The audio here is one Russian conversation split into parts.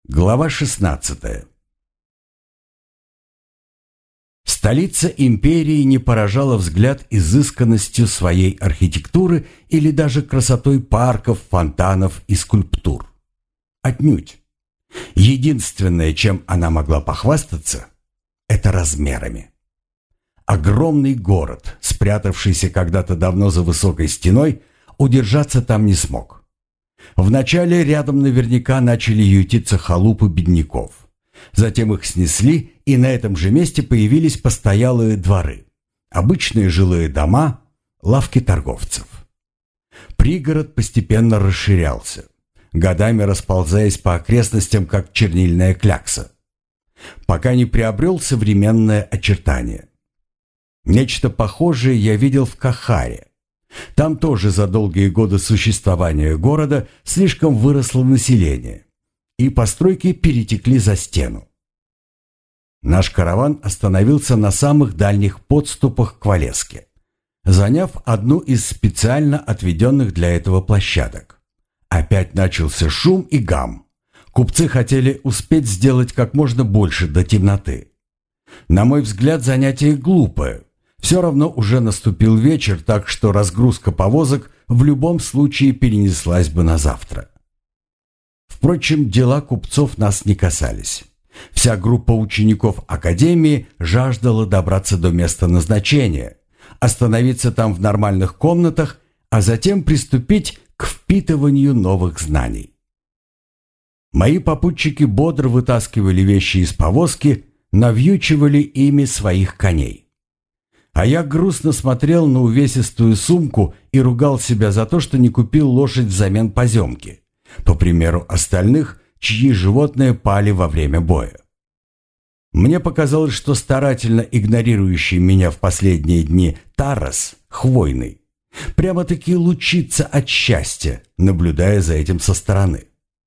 Глава 16. Столица империи не поражала взгляд изысканностью своей архитектуры или даже красотой парков, фонтанов и скульптур. Отнюдь. Единственное, чем она могла похвастаться, это размерами. Огромный город, спрятавшийся когда-то давно за высокой стеной, удержаться там не смог. Вначале рядом наверняка начали ютиться халупы бедняков. Затем их снесли, и на этом же месте появились постоялые дворы, обычные жилые дома, лавки торговцев. Пригород постепенно расширялся, годами расползаясь по окрестностям, как чернильная клякса, пока не приобрел современное очертание. Нечто похожее я видел в Кахаре. Там тоже за долгие годы существования города слишком выросло население, и постройки перетекли за стену. Наш караван остановился на самых дальних подступах к Валеске, заняв одну из специально отведенных для этого площадок. Опять начался шум и гам. Купцы хотели успеть сделать как можно больше до темноты. На мой взгляд, занятие глупое. Все равно уже наступил вечер, так что разгрузка повозок в любом случае перенеслась бы на завтра. Впрочем, дела купцов нас не касались. Вся группа учеников академии жаждала добраться до места назначения, остановиться там в нормальных комнатах, а затем приступить к впитыванию новых знаний. Мои попутчики бодро вытаскивали вещи из повозки, навьючивали ими своих коней. А я грустно смотрел на увесистую сумку и ругал себя за то, что не купил лошадь взамен поземки, по примеру остальных, чьи животные пали во время боя. Мне показалось, что старательно игнорирующий меня в последние дни Тарас, Хвойный, прямо-таки лучится от счастья, наблюдая за этим со стороны.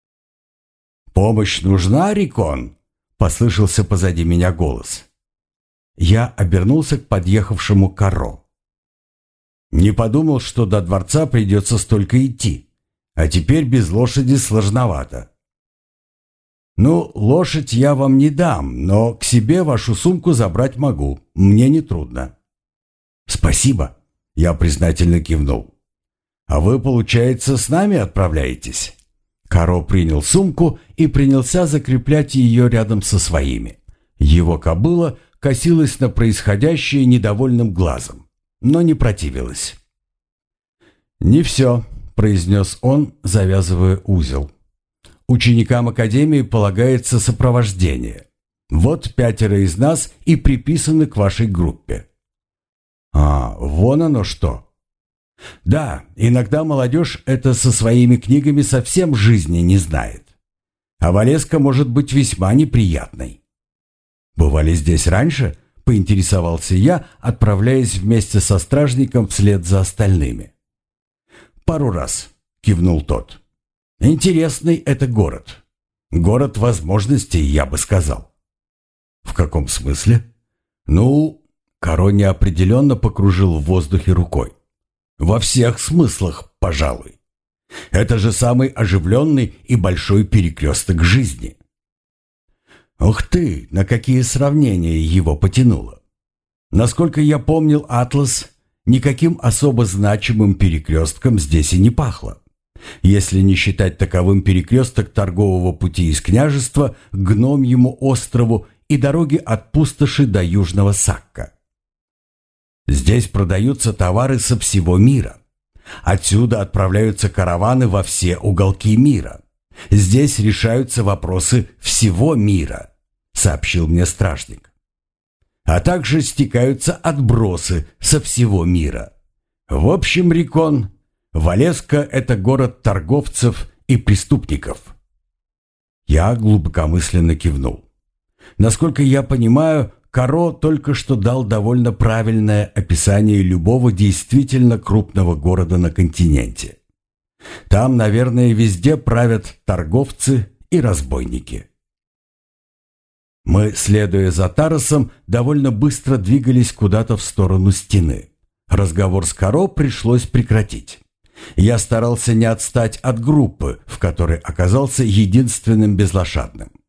«Помощь нужна, Рикон?» — послышался позади меня голос. Я обернулся к подъехавшему Каро. Не подумал, что до дворца придется столько идти, а теперь без лошади сложновато. «Ну, лошадь я вам не дам, но к себе вашу сумку забрать могу, мне нетрудно». «Спасибо», — я признательно кивнул. «А вы, получается, с нами отправляетесь?» Каро принял сумку и принялся закреплять ее рядом со своими. Его кобыла косилась на происходящее недовольным глазом, но не противилась. «Не все», — произнес он, завязывая узел. «Ученикам академии полагается сопровождение. Вот 5 из нас и приписаны к вашей группе». «А, вон оно что!» «Да, иногда молодежь это со своими книгами совсем жизни не знает. А Валеска может быть весьма неприятной». «Бывали здесь раньше?» — поинтересовался я, отправляясь вместе со стражником вслед за остальными. «Пару раз», — кивнул тот. «Интересный это город. Город возможностей, я бы сказал». «В каком смысле?» «Ну...» — Каро неопределенно покружил в воздухе рукой. «Во всех смыслах, пожалуй. Это же самый оживленный и большой перекресток жизни». Ух ты, на какие сравнения его потянуло. Насколько я помнил Атлас, никаким особо значимым перекрестком здесь и не пахло. Если не считать таковым перекресток торгового пути из княжества к Гномьему острову и дороги от пустоши до Южного Сакка. Здесь продаются товары со всего мира. Отсюда отправляются караваны во все уголки мира. Здесь решаются вопросы всего мира, сообщил мне стражник. А также стекаются отбросы со всего мира. В общем, Рикон, Валеска — это город торговцев и преступников. Я глубокомысленно кивнул. Насколько я понимаю, Каро только что дал довольно правильное описание любого действительно крупного города на континенте. Там, наверное, везде правят торговцы и разбойники. Мы, следуя за Тарасом, довольно быстро двигались куда-то в сторону стены. Разговор с Каро пришлось прекратить. Я старался не отстать от группы, в которой оказался единственным безлошадным.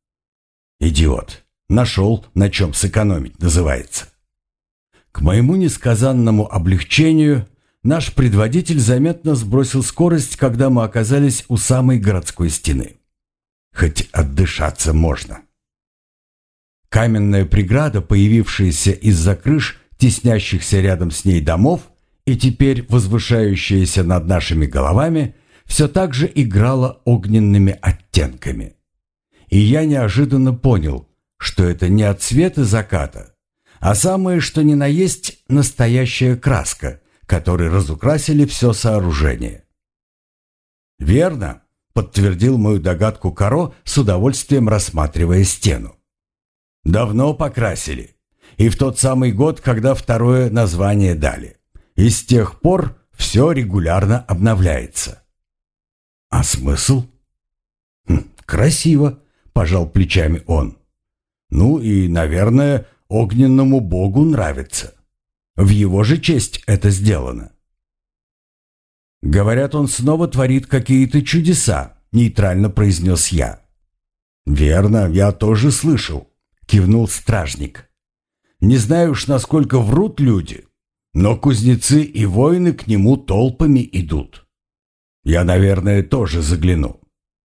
Идиот. Нашел, на чем сэкономить, называется. К моему несказанному облегчению наш предводитель заметно сбросил скорость, когда мы оказались у самой городской стены. Хоть отдышаться можно. Каменная преграда, появившаяся из-за крыш, теснящихся рядом с ней домов, и теперь возвышающаяся над нашими головами, все так же играла огненными оттенками. И я неожиданно понял, что это не от цвета заката, а самое что ни на есть настоящая краска, которой разукрасили все сооружение. «Верно», — подтвердил мою догадку Каро, с удовольствием рассматривая стену. «Давно покрасили, и в тот самый год, когда второе название дали. И с тех пор все регулярно обновляется». «А смысл?» «Красиво», — пожал плечами он. «Ну и, наверное, огненному богу нравится. В его же честь это сделано». «Говорят, он снова творит какие-то чудеса», — нейтрально произнес я. «Верно, я тоже слышал», — кивнул стражник. «Не знаю уж, насколько врут люди, но кузнецы и воины к нему толпами идут. Я, наверное, тоже загляну».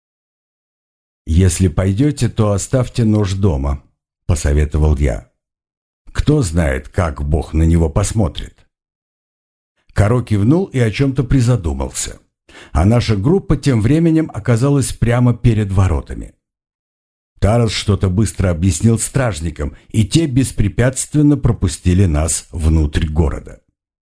«Если пойдете, то оставьте нож дома», — посоветовал я. «Кто знает, как Бог на него посмотрит». Каро кивнул и о чем-то призадумался, а наша группа тем временем оказалась прямо перед воротами. Тарас что-то быстро объяснил стражникам, и те беспрепятственно пропустили нас внутрь города.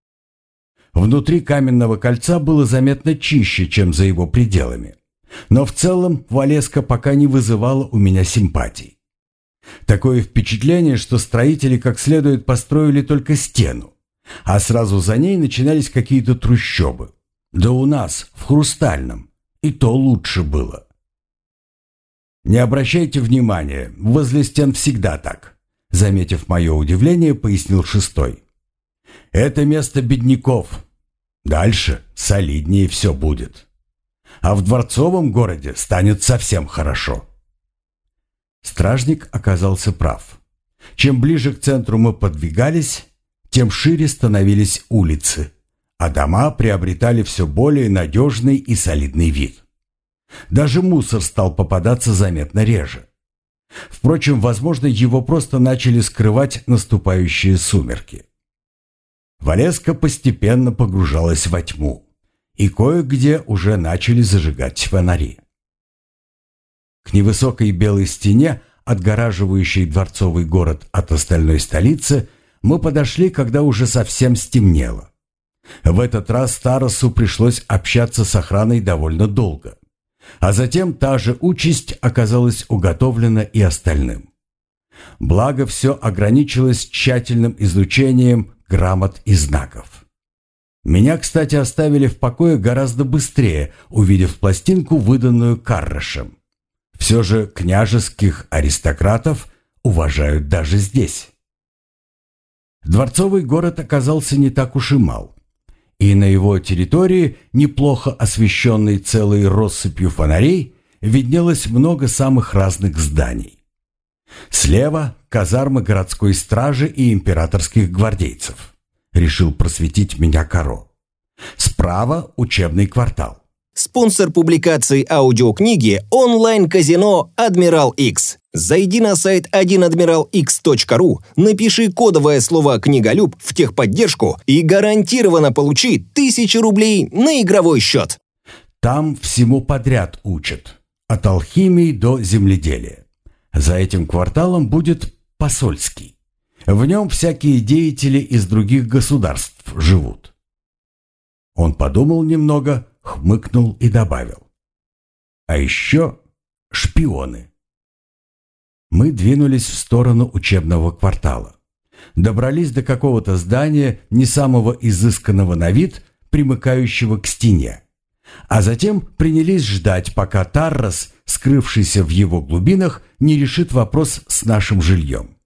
Внутри каменного кольца было заметно чище, чем за его пределами. Но в целом Валеска пока не вызывала у меня симпатий. Такое впечатление, что строители как следует построили только стену, а сразу за ней начинались какие-то трущобы. Да у нас, в Хрустальном, и то лучше было. «Не обращайте внимания, возле стен всегда так», — заметив мое удивление, пояснил шестой. «Это место бедняков. Дальше солиднее все будет. А в дворцовом городе станет совсем хорошо». Стражник оказался прав. Чем ближе к центру мы подвигались, тем шире становились улицы, а дома приобретали все более надежный и солидный вид. Даже мусор стал попадаться заметно реже. Впрочем, возможно, его просто начали скрывать наступающие сумерки. Валеска постепенно погружалась во тьму, и кое-где уже начали зажигать фонари. К невысокой белой стене, отгораживающей дворцовый город от остальной столицы, мы подошли, когда уже совсем стемнело. В этот раз Тарасу пришлось общаться с охраной довольно долго. А затем та же участь оказалась уготовлена и остальным. Благо, все ограничилось тщательным изучением грамот и знаков. Меня, кстати, оставили в покое гораздо быстрее, увидев пластинку, выданную Каррашем. Все же княжеских аристократов уважают даже здесь. Дворцовый город оказался не так уж и мал. И на его территории, неплохо освещенной целой россыпью фонарей, виднелось много самых разных зданий. Слева – казармы городской стражи и императорских гвардейцев. Решил просветить меня Каро. Справа – учебный квартал. Спонсор публикации аудиокниги – онлайн-казино «Адмирал X». Зайди на сайт 1admiralx.ru, напиши кодовое слово «Книголюб» в техподдержку и гарантированно получи 1000 рублей на игровой счет. Там всему подряд учат, от алхимии до земледелия. За этим кварталом будет посольский. В нем всякие деятели из других государств живут. Он подумал немного, хмыкнул и добавил. А еще шпионы. Мы двинулись в сторону учебного квартала. Добрались до какого-то здания, не самого изысканного на вид, примыкающего к стене. А затем принялись ждать, пока Таррас, скрывшийся в его глубинах, не решит вопрос с нашим жильем.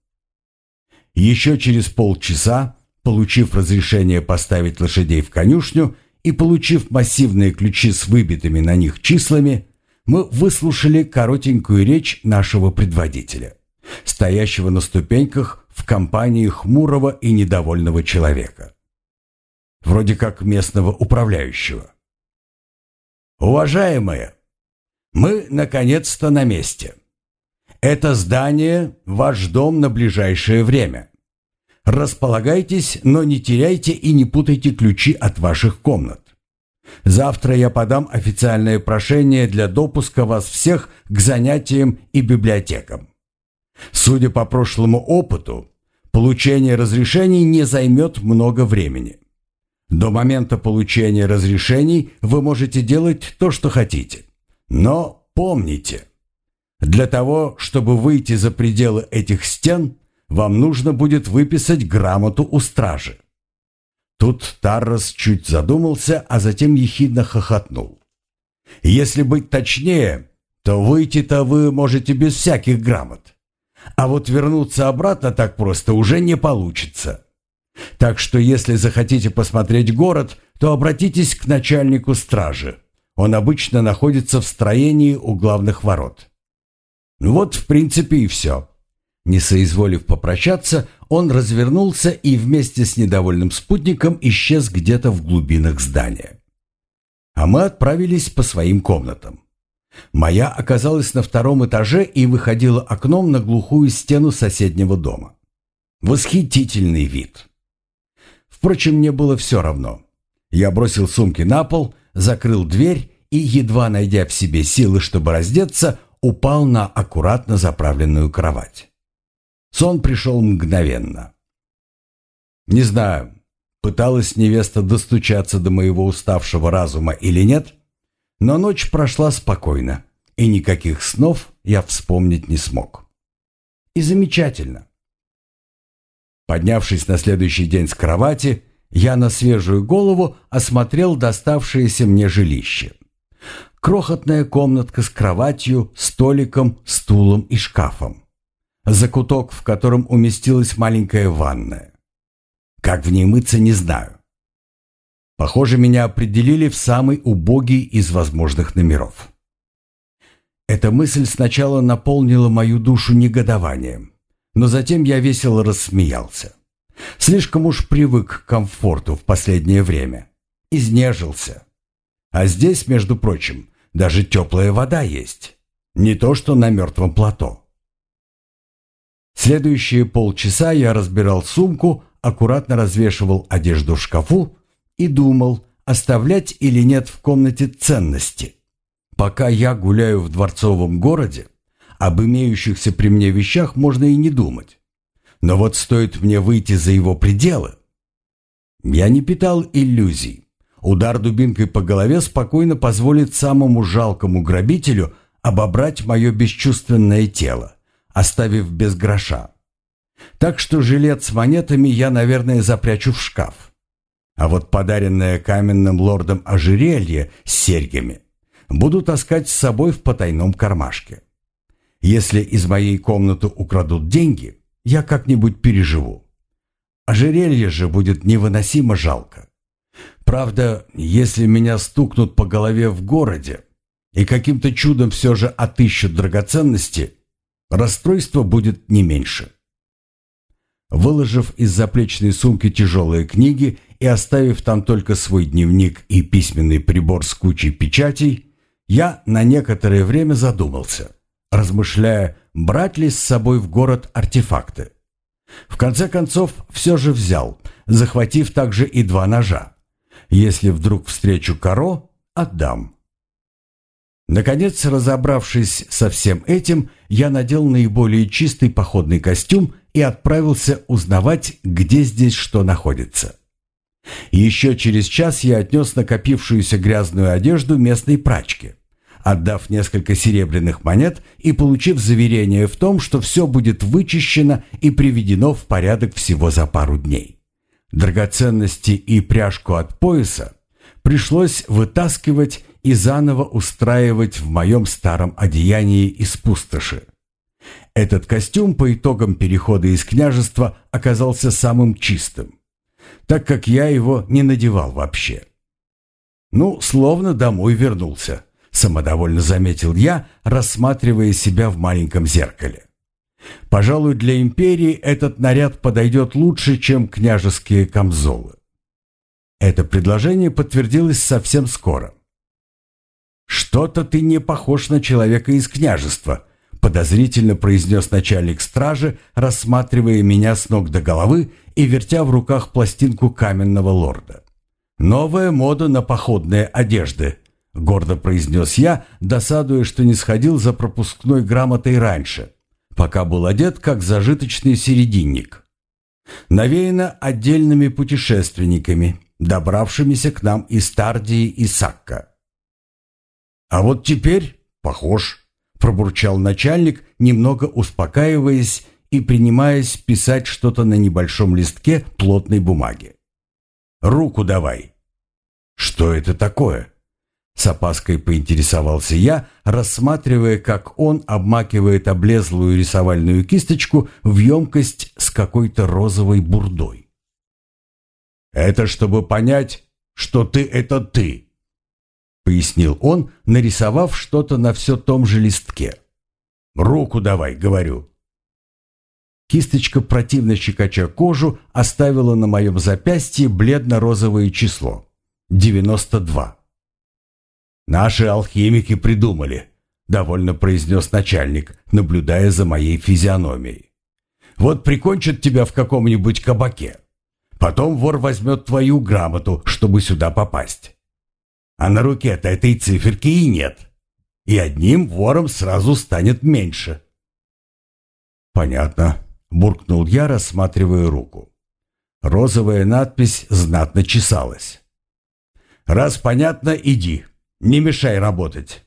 Еще через полчаса, получив разрешение поставить лошадей в конюшню и получив массивные ключи с выбитыми на них числами, мы выслушали коротенькую речь нашего предводителя, стоящего на ступеньках в компании хмурого и недовольного человека. Вроде как местного управляющего. «Уважаемые, мы наконец-то на месте. Это здание – ваш дом на ближайшее время. Располагайтесь, но не теряйте и не путайте ключи от ваших комнат. Завтра я подам официальное прошение для допуска вас всех к занятиям и библиотекам. Судя по прошлому опыту, получение разрешений не займет много времени. До момента получения разрешений вы можете делать то, что хотите. Но помните, для того, чтобы выйти за пределы этих стен, вам нужно будет выписать грамоту у стражи». Тут Таррос чуть задумался, а затем ехидно хохотнул. «Если быть точнее, то выйти-то вы можете без всяких грамот. А вот вернуться обратно так просто уже не получится. Так что если захотите посмотреть город, то обратитесь к начальнику стражи. Он обычно находится в строении у главных ворот». Вот, в принципе, и все. Не соизволив попрощаться, он развернулся и вместе с недовольным спутником исчез где-то в глубинах здания. А мы отправились по своим комнатам. Моя оказалась на втором этаже и выходила окном на глухую стену соседнего дома. Восхитительный вид. Впрочем, мне было все равно. Я бросил сумки на пол, закрыл дверь и, едва найдя в себе силы, чтобы раздеться, упал на аккуратно заправленную кровать. Сон пришел мгновенно. Не знаю, пыталась невеста достучаться до моего уставшего разума или нет, но ночь прошла спокойно, и никаких снов я вспомнить не смог. И замечательно. Поднявшись на следующий день с кровати, я на свежую голову осмотрел доставшееся мне жилище. Крохотная комнатка с кроватью, столиком, стулом и шкафом. Закуток, в котором уместилась маленькая ванная. Как в ней мыться, не знаю. Похоже, меня определили в самый убогий из возможных номеров. Эта мысль сначала наполнила мою душу негодованием, но затем я весело рассмеялся. Слишком уж привык к комфорту в последнее время. Изнежился. А здесь, между прочим, даже теплая вода есть. Не то, что на мертвом плато. Следующие полчаса я разбирал сумку, аккуратно развешивал одежду в шкафу и думал, оставлять или нет в комнате ценности. Пока я гуляю в дворцовом городе, об имеющихся при мне вещах можно и не думать. Но вот стоит мне выйти за его пределы. Я не питал иллюзий. Удар дубинкой по голове спокойно позволит самому жалкому грабителю обобрать мое бесчувственное тело, оставив без гроша. Так что жилет с монетами я, наверное, запрячу в шкаф. А вот подаренное каменным лордом ожерелье с серьгами буду таскать с собой в потайном кармашке. Если из моей комнаты украдут деньги, я как-нибудь переживу. Ожерелье же будет невыносимо жалко. Правда, если меня стукнут по голове в городе и каким-то чудом все же отыщут драгоценности, расстройство будет не меньше. Выложив из заплечной сумки тяжелые книги и оставив там только свой дневник и письменный прибор с кучей печатей, я на некоторое время задумался, размышляя, брать ли с собой в город артефакты. В конце концов, все же взял, захватив также и 2 ножа. Если вдруг встречу Каро, отдам. Наконец, разобравшись со всем этим, я надел наиболее чистый походный костюм и отправился узнавать, где здесь что находится. Еще через час я отнес накопившуюся грязную одежду местной прачке, отдав несколько серебряных монет и получив заверение в том, что все будет вычищено и приведено в порядок всего за пару дней. Драгоценности и пряжку от пояса пришлось вытаскивать и заново устраивать в моем старом одеянии из пустоши. Этот костюм по итогам перехода из княжества оказался самым чистым, так как я его не надевал вообще. Ну, словно домой вернулся, самодовольно заметил я, рассматривая себя в маленьком зеркале. Пожалуй, для империи этот наряд подойдет лучше, чем княжеские камзолы. Это предложение подтвердилось совсем скоро. «Что-то ты не похож на человека из княжества», подозрительно произнес начальник стражи, рассматривая меня с ног до головы и вертя в руках пластинку каменного лорда. «Новая мода на походные одежды», — гордо произнес я, досадуя, что не сходил за пропускной грамотой раньше, пока был одет как зажиточный серединник. Навеяно отдельными путешественниками, добравшимися к нам из Тардии и Сакка. «А вот теперь похож», — пробурчал начальник, немного успокаиваясь и принимаясь писать что-то на небольшом листке плотной бумаги. «Руку давай». «Что это такое?» С опаской поинтересовался я, рассматривая, как он обмакивает облезлую рисовальную кисточку в емкость с какой-то розовой бурдой. «Это чтобы понять, что ты — это ты», — пояснил он, нарисовав что-то на все том же листке. «Руку давай», — говорю. Кисточка, противно щекоча кожу, оставила на моем запястье бледно-розовое число — 92. «Наши алхимики придумали», — довольно произнес начальник, наблюдая за моей физиономией. «Вот прикончат тебя в каком-нибудь кабаке. Потом вор возьмет твою грамоту, чтобы сюда попасть. А на руке-то этой циферки и нет. И одним вором сразу станет меньше». «Понятно», — буркнул я, рассматривая руку. Розовая надпись знатно чесалась. «Раз понятно, иди. Не мешай работать».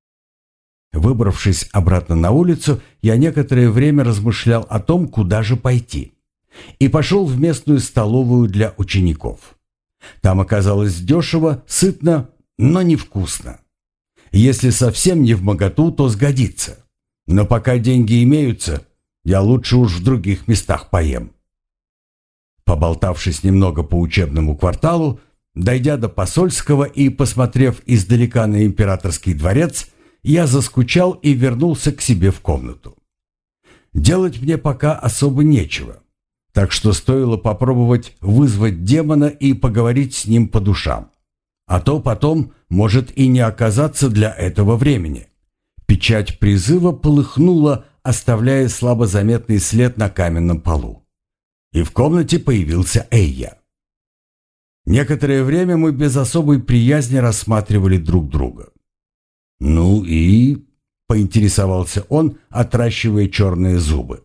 Выбравшись обратно на улицу, я некоторое время размышлял о том, куда же пойти, и пошел в местную столовую для учеников. Там оказалось дешево, сытно, но невкусно. Если совсем не вмоготу, то сгодится. Но пока деньги имеются, я лучше уж в других местах поем. Поболтавшись немного по учебному кварталу, дойдя до Посольского и посмотрев издалека на Императорский дворец, я заскучал и вернулся к себе в комнату. Делать мне пока особо нечего, так что стоило попробовать вызвать демона и поговорить с ним по душам. А то потом может и не оказаться для этого времени. Печать призыва полыхнула, оставляя слабо заметный след на каменном полу. И в комнате появился Эйя. Некоторое время мы без особой приязни рассматривали друг друга. «Ну и...» — поинтересовался он, отращивая черные зубы.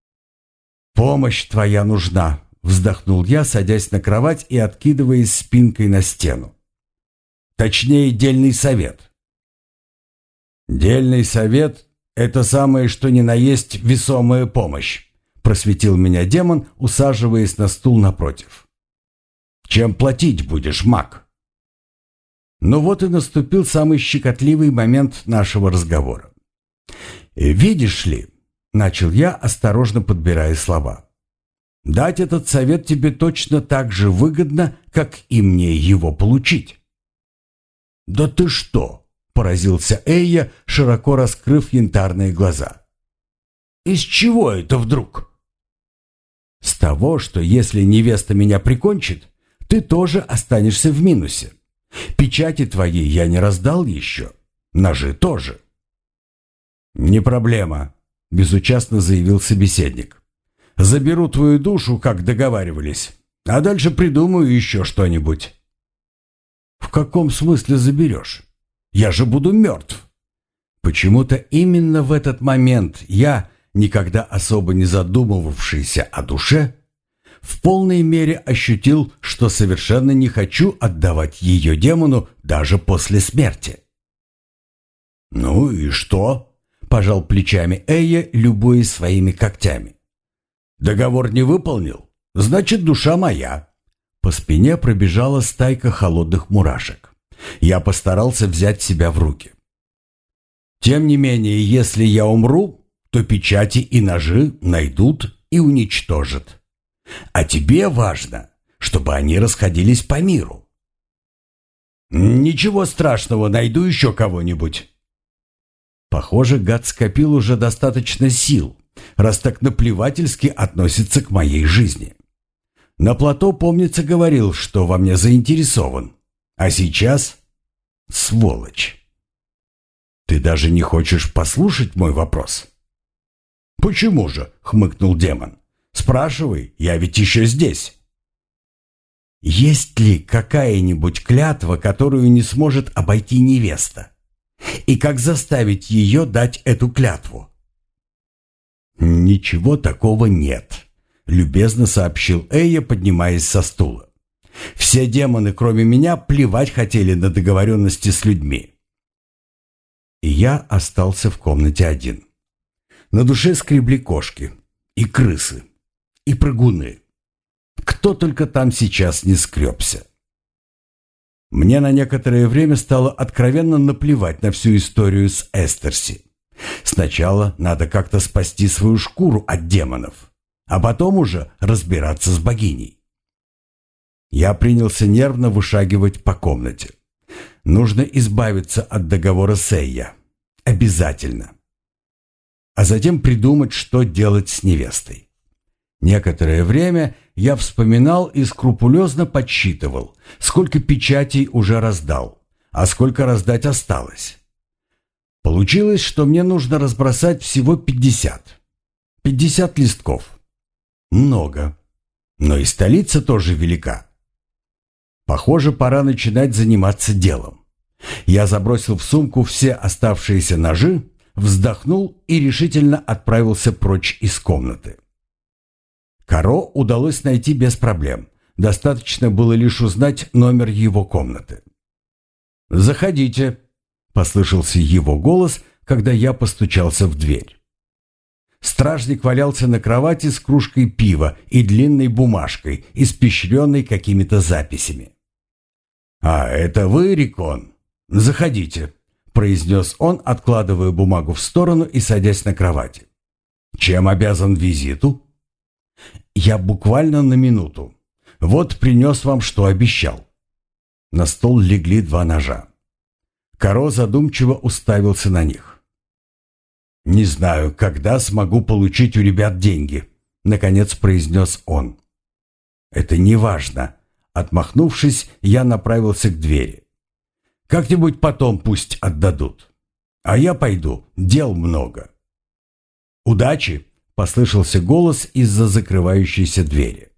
«Помощь твоя нужна», — вздохнул я, садясь на кровать и откидываясь спинкой на стену. «Точнее, дельный совет». «Дельный совет — это самое что ни на есть весомая помощь», — просветил меня демон, усаживаясь на стул напротив. «Чем платить будешь, маг?» Ну вот и наступил самый щекотливый момент нашего разговора. «Видишь ли», — начал я, осторожно подбирая слова, «дать этот совет тебе точно так же выгодно, как и мне его получить». «Да ты что?» — поразился Эйя, широко раскрыв янтарные глаза. «Из чего это вдруг?» «С того, что если невеста меня прикончит, ты тоже останешься в минусе. Печати твои я не раздал еще, ножи тоже». «Не проблема», — безучастно заявил собеседник. «Заберу твою душу, как договаривались, а дальше придумаю еще что-нибудь». «В каком смысле заберешь? Я же буду мертв». Почему-то именно в этот момент я, никогда особо не задумывавшийся о душе, в полной мере ощутил, что совершенно не хочу отдавать ее демону даже после смерти. «Ну и что?» – пожал плечами Эйя, любуясь своими когтями. «Договор не выполнил? Значит, душа моя». По спине пробежала стайка холодных мурашек. Я постарался взять себя в руки. «Тем не менее, если я умру, то печати и ножи найдут и уничтожат. А тебе важно, чтобы они расходились по миру». «Ничего страшного, найду еще кого-нибудь». Похоже, гад скопил уже достаточно сил, раз так наплевательски относится к моей жизни. На плато, помнится, говорил, что во мне заинтересован. А сейчас — сволочь. Ты даже не хочешь послушать мой вопрос? Почему же? — хмыкнул демон. Спрашивай, я ведь еще здесь. Есть ли какая-нибудь клятва, которую не сможет обойти невеста? И как заставить ее дать эту клятву? Ничего такого нет, любезно сообщил Эйя, поднимаясь со стула. Все демоны, кроме меня, плевать хотели на договоренности с людьми. И я остался в комнате один. На душе скребли кошки, и крысы, и прыгуны. Кто только там сейчас не скребся. Мне на некоторое время стало откровенно наплевать на всю историю с Эстерси. Сначала надо как-то спасти свою шкуру от демонов, а потом уже разбираться с богиней. Я принялся нервно вышагивать по комнате. Нужно избавиться от договора с Эйя. Обязательно. А затем придумать, что делать с невестой. Некоторое время я вспоминал и скрупулезно подсчитывал, сколько печатей уже раздал, а сколько раздать осталось. Получилось, что мне нужно разбросать всего 50. 50 листков. Много. Но и столица тоже велика. Похоже, пора начинать заниматься делом. Я забросил в сумку все оставшиеся ножи, вздохнул и решительно отправился прочь из комнаты. Каро удалось найти без проблем. Достаточно было лишь узнать номер его комнаты. «Заходите», — послышался его голос, когда я постучался в дверь. Стражник валялся на кровати с кружкой пива и длинной бумажкой, испещренной какими-то записями. «А это вы, Рикон? Заходите», — произнес он, откладывая бумагу в сторону и садясь на кровати. «Чем обязан визиту?» «Я буквально на минуту. Вот принес вам, что обещал». На стол легли 2 ножа. Каро задумчиво уставился на них. «Не знаю, когда смогу получить у ребят деньги», — наконец произнес он. «Это не важно». Отмахнувшись, я направился к двери. «Как-нибудь потом пусть отдадут. А я пойду, дел много». «Удачи!» — послышался голос из-за закрывающейся двери.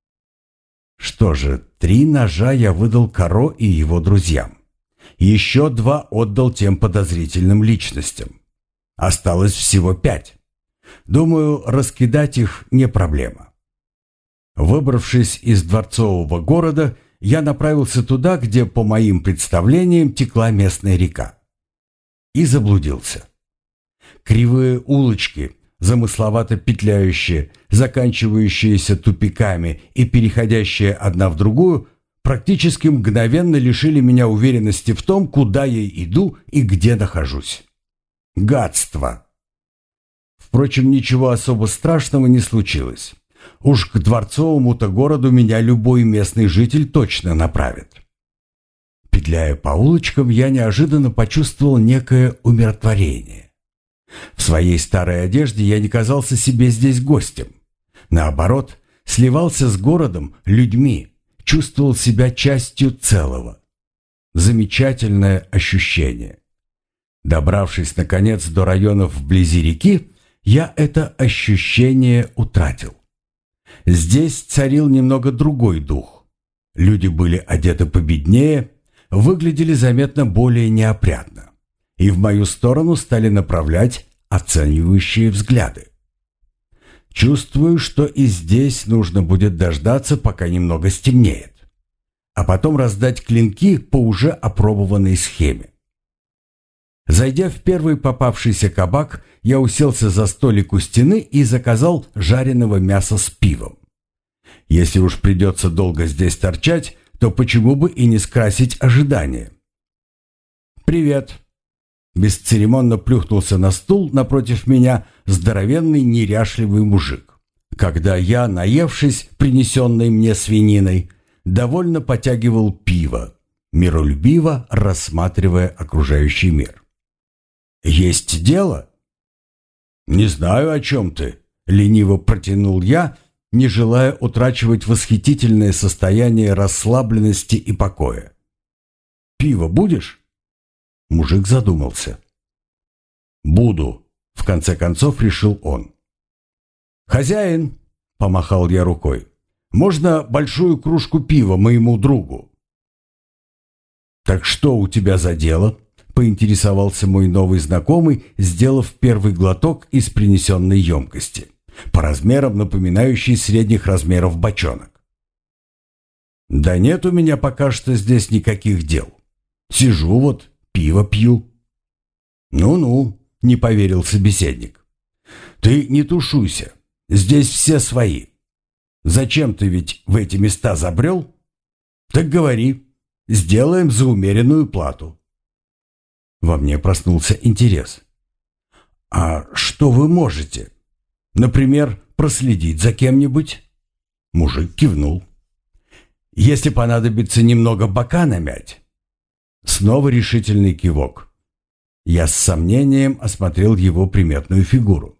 Что же, 3 ножа я выдал Каро и его друзьям. Еще 2 отдал тем подозрительным личностям. Осталось всего 5. Думаю, раскидать их не проблема. Выбравшись из дворцового города, я направился туда, где, по моим представлениям, текла местная река. И заблудился. Кривые улочки, замысловато петляющие, заканчивающиеся тупиками и переходящие одна в другую, практически мгновенно лишили меня уверенности в том, куда я иду и где нахожусь. Гадство! Впрочем, ничего особо страшного не случилось. Уж к дворцовому-то городу меня любой местный житель точно направит. Петляя по улочкам, я неожиданно почувствовал некое умиротворение. В своей старой одежде я не казался себе здесь гостем. Наоборот, сливался с городом, людьми, чувствовал себя частью целого. Замечательное ощущение. Добравшись, наконец, до районов вблизи реки, я это ощущение утратил. Здесь царил немного другой дух. Люди были одеты победнее, выглядели заметно более неопрятно. И в мою сторону стали направлять оценивающие взгляды. Чувствую, что и здесь нужно будет дождаться, пока немного стемнеет, а потом раздать клинки по уже опробованной схеме. Зайдя в первый попавшийся кабак, я уселся за столик у стены и заказал жареного мяса с пивом. Если уж придется долго здесь торчать, то почему бы и не скрасить ожидания? «Привет!» Бесцеремонно плюхнулся на стул напротив меня здоровенный неряшливый мужик, когда я, наевшись принесенной мне свининой, довольно потягивал пиво, миролюбиво рассматривая окружающий мир. «Есть дело?» «Не знаю, о чем ты», Лениво протянул я, не желая утрачивать восхитительное состояние расслабленности и покоя. «Пиво будешь?» Мужик задумался. «Буду», — в конце концов решил он. «Хозяин», — помахал я рукой, — «можно большую кружку пива моему другу?» «Так что у тебя за дело?» — поинтересовался мой новый знакомый, сделав первый глоток из принесенной емкости, по размерам напоминающей средних размеров бочонок. «Да нет у меня пока что здесь никаких дел. Сижу вот, пиво пью». «Ну-ну», — не поверил собеседник. «Ты не тушуйся, здесь все свои. Зачем ты ведь в эти места забрел? Так говори, сделаем за умеренную плату». Во мне проснулся интерес. «А что вы можете? Например, проследить за кем-нибудь?» Мужик кивнул. «Если понадобится немного бока намять». Снова решительный кивок. Я с сомнением осмотрел его приметную фигуру.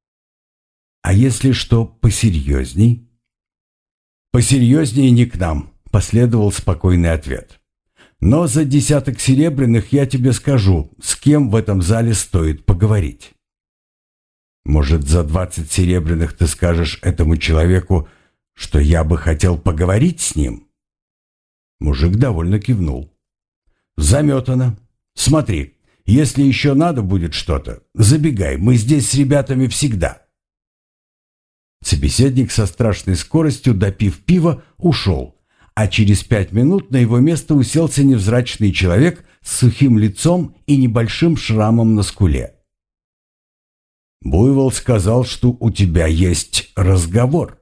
«А если что посерьезней?» «Посерьезнее не к нам», — последовал спокойный ответ. «Но за 10 серебряных я тебе скажу, с кем в этом зале стоит поговорить». «Может, за 20 серебряных ты скажешь этому человеку, что я бы хотел поговорить с ним?» Мужик довольно кивнул. «Заметано. Смотри, если еще надо будет что-то, забегай, мы здесь с ребятами всегда». Собеседник со страшной скоростью, допив пива, ушел, а через 5 минут на его место уселся невзрачный человек с сухим лицом и небольшим шрамом на скуле. «Буйвол сказал, что у тебя есть разговор».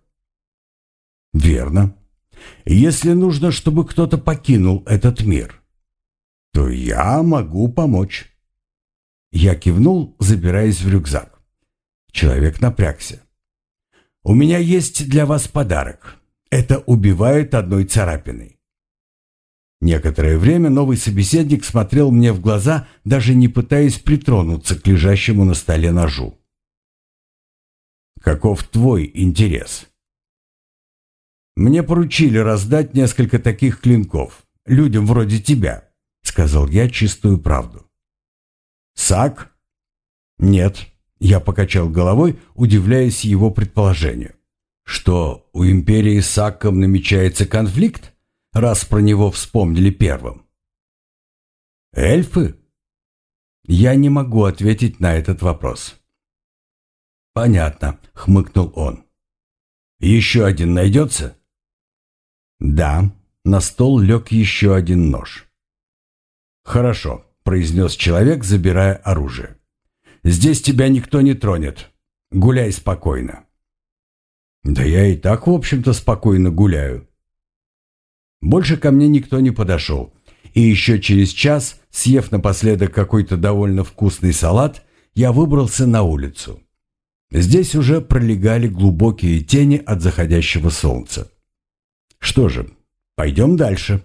«Верно. Если нужно, чтобы кто-то покинул этот мир, то я могу помочь». Я кивнул, забираясь в рюкзак. Человек напрягся. «У меня есть для вас подарок. Это убивает одной царапиной». Некоторое время новый собеседник смотрел мне в глаза, даже не пытаясь притронуться к лежащему на столе ножу. «Каков твой интерес?» «Мне поручили раздать несколько таких клинков, людям вроде тебя», — сказал я чистую правду. «Сак?» «Нет», — я покачал головой, удивляясь его предположению. «Что, у империи с Сакком намечается конфликт, раз про него вспомнили первым?» «Эльфы?» Я не могу ответить на этот вопрос. «Понятно», — хмыкнул он. «Еще один найдется?» «Да», — на стол лег еще один нож. «Хорошо», — произнес человек, забирая оружие. «Здесь тебя никто не тронет. Гуляй спокойно». «Да я и так, в общем-то, спокойно гуляю». Больше ко мне никто не подошел, и еще через час, съев напоследок какой-то довольно вкусный салат, я выбрался на улицу. Здесь уже пролегали глубокие тени от заходящего солнца. Что же, пойдем дальше.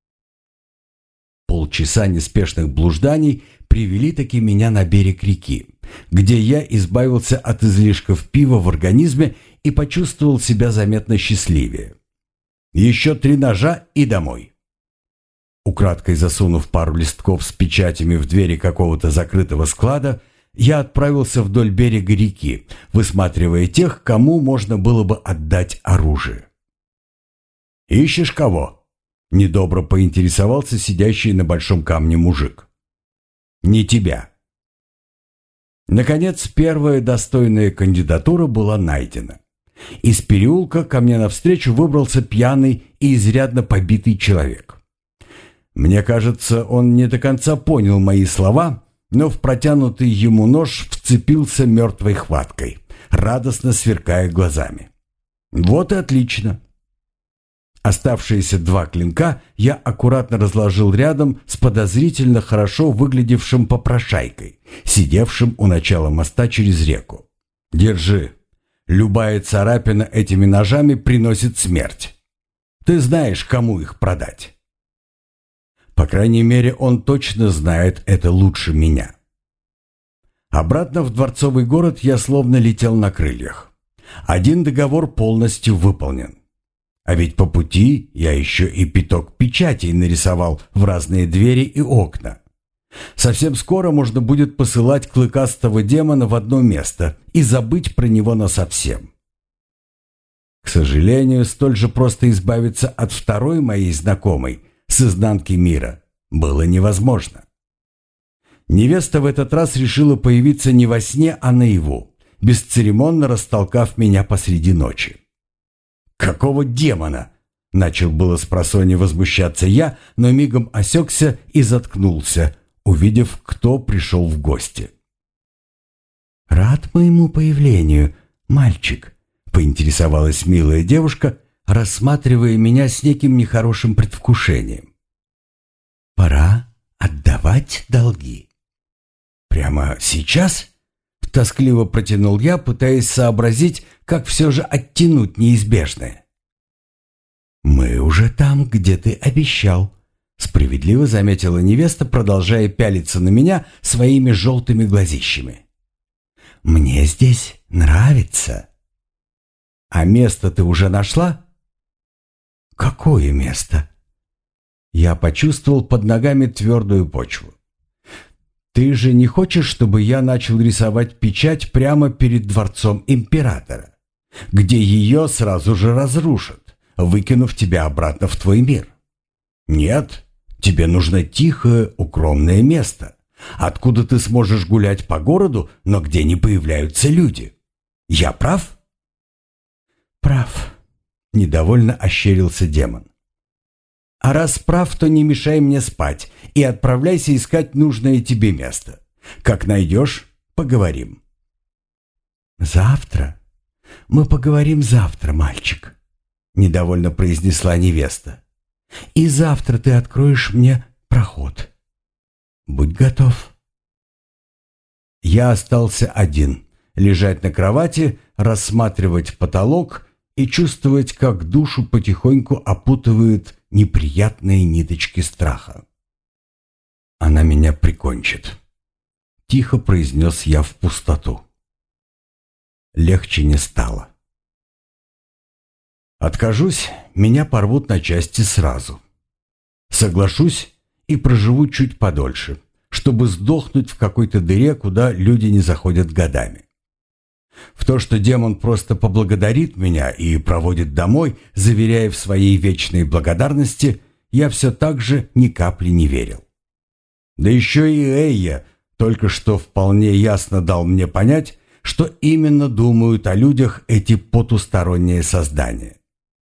Полчаса неспешных блужданий привели-таки меня на берег реки, где я избавился от излишков пива в организме и почувствовал себя заметно счастливее. Еще 3 ножа и домой. Украдкой засунув пару листков с печатями в двери какого-то закрытого склада, я отправился вдоль берега реки, высматривая тех, кому можно было бы отдать оружие. «Ищешь кого?» — недобро поинтересовался сидящий на большом камне мужик. «Не тебя». Наконец, первая достойная кандидатура была найдена. Из переулка ко мне навстречу выбрался пьяный и изрядно побитый человек. Мне кажется, он не до конца понял мои слова, но в протянутый ему нож вцепился мертвой хваткой, радостно сверкая глазами. Вот и отлично. Оставшиеся 2 клинка я аккуратно разложил рядом с подозрительно хорошо выглядевшим попрошайкой, сидевшим у начала моста через реку. «Держи. Любая царапина этими ножами приносит смерть. Ты знаешь, кому их продать». По крайней мере, он точно знает это лучше меня. Обратно в дворцовый город я словно летел на крыльях. Один договор полностью выполнен. А ведь по пути я еще и пяток печатей нарисовал в разные двери и окна. Совсем скоро можно будет посылать клыкастого демона в одно место и забыть про него насовсем. К сожалению, столь же просто избавиться от второй моей знакомой с изнанки мира было невозможно. Невеста в этот раз решила появиться не во сне, а наяву, бесцеремонно растолкав меня посреди ночи. «Какого демона?» — начал было спросонья возмущаться я, но мигом осекся и заткнулся, увидев, кто пришел в гости. «Рад моему появлению, мальчик», — поинтересовалась милая девушка, рассматривая меня с неким нехорошим предвкушением. «Пора отдавать долги». «Прямо сейчас?» — тоскливо протянул я, пытаясь сообразить, как все же оттянуть неизбежное. «Мы уже там, где ты обещал», — справедливо заметила невеста, продолжая пялиться на меня своими желтыми глазищами. «Мне здесь нравится». «А место ты уже нашла?» «Какое место?» Я почувствовал под ногами твердую почву. «Ты же не хочешь, чтобы я начал рисовать печать прямо перед дворцом императора, где ее сразу же разрушат, выкинув тебя обратно в твой мир? Нет, тебе нужно тихое, укромное место, откуда ты сможешь гулять по городу, но где не появляются люди. Я прав?» «Прав», — недовольно ощерился демон. «А раз прав, то не мешай мне спать и отправляйся искать нужное тебе место. Как найдешь, поговорим». «Завтра? Мы поговорим завтра, мальчик», — недовольно произнесла невеста. «И завтра ты откроешь мне проход. Будь готов». Я остался один, лежать на кровати, рассматривать потолок и чувствовать, как душу потихоньку опутывают неприятные ниточки страха. «Она меня прикончит», — тихо произнес я в пустоту. Легче не стало. Откажусь, меня порвут на части сразу. Соглашусь и проживу чуть подольше, чтобы сдохнуть в какой-то дыре, куда люди не заходят годами. В то, что демон просто поблагодарит меня и проводит домой, заверяя в своей вечной благодарности, я все так же ни капли не верил. Да еще и Эйя только что вполне ясно дал мне понять, что именно думают о людях эти потусторонние создания.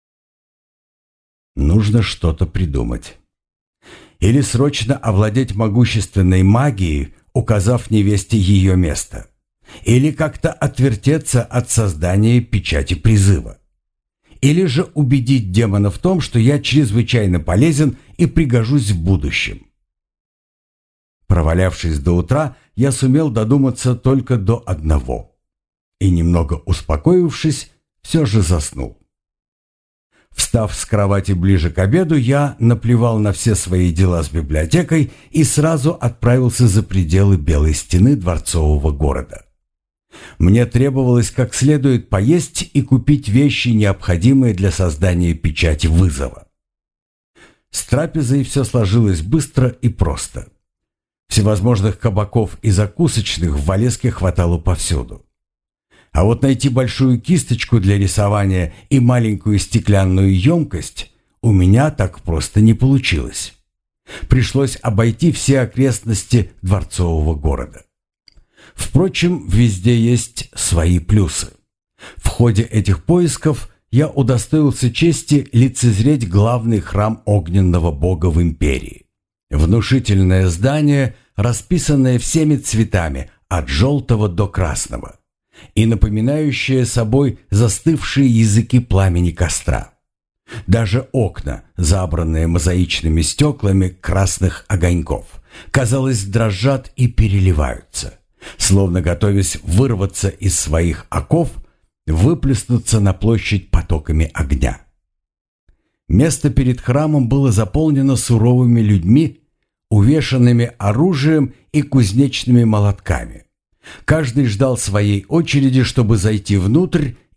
Нужно что-то придумать. Или срочно овладеть могущественной магией, указав невесте ее место. Или как-то отвертеться от создания печати призыва. Или же убедить демона в том, что я чрезвычайно полезен и пригожусь в будущем. Провалявшись до утра, я сумел додуматься только до одного. И немного успокоившись, все же заснул. Встав с кровати ближе к обеду, я наплевал на все свои дела с библиотекой и сразу отправился за пределы Белой стены дворцового города. Мне требовалось как следует поесть и купить вещи, необходимые для создания печати вызова. С трапезой все сложилось быстро и просто. Всевозможных кабаков и закусочных в Валеске хватало повсюду. А вот найти большую кисточку для рисования и маленькую стеклянную емкость у меня так просто не получилось. Пришлось обойти все окрестности дворцового города. Впрочем, везде есть свои плюсы. В ходе этих поисков я удостоился чести лицезреть главный храм огненного бога в империи. Внушительное здание, расписанное всеми цветами, от желтого до красного, и напоминающее собой застывшие языки пламени костра. Даже окна, забранные мозаичными стеклами красных огоньков, казалось, дрожат и переливаются, словно готовясь вырваться из своих оков, выплеснуться на площадь потоками огня. Место перед храмом было заполнено суровыми людьми, увешанными оружием и кузнечными молотками. Каждый ждал своей очереди, чтобы зайти внутрь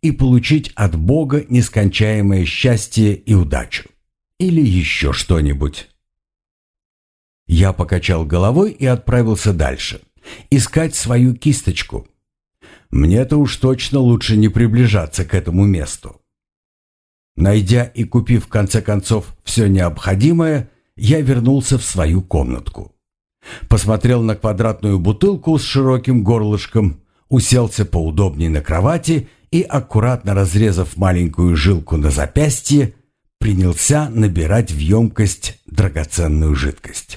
и получить от Бога нескончаемое счастье и удачу. Или еще что-нибудь. Я покачал головой и отправился дальше. Искать свою кисточку. Мне-то уж точно лучше не приближаться к этому месту. Найдя и купив в конце концов все необходимое, я вернулся в свою комнатку. Посмотрел на квадратную бутылку с широким горлышком, уселся поудобнее на кровати и, аккуратно разрезав маленькую жилку на запястье, принялся набирать в емкость драгоценную жидкость.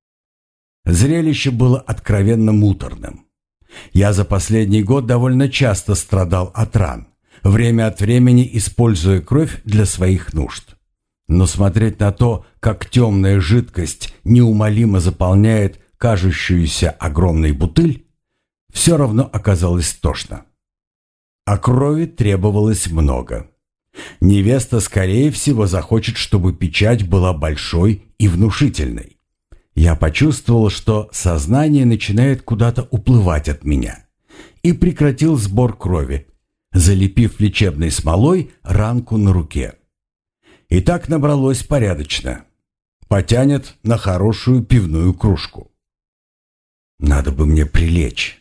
Зрелище было откровенно муторным. Я за последний год довольно часто страдал от ран, время от времени используя кровь для своих нужд. Но смотреть на то, как темная жидкость неумолимо заполняет кажущуюся огромной бутыль, все равно оказалось тошно. А крови требовалось много. Невеста, скорее всего, захочет, чтобы печать была большой и внушительной. Я почувствовал, что сознание начинает куда-то уплывать от меня, и прекратил сбор крови, залепив лечебной смолой ранку на руке. И так набралось порядочно. Потянет на хорошую пивную кружку. Надо бы мне прилечь.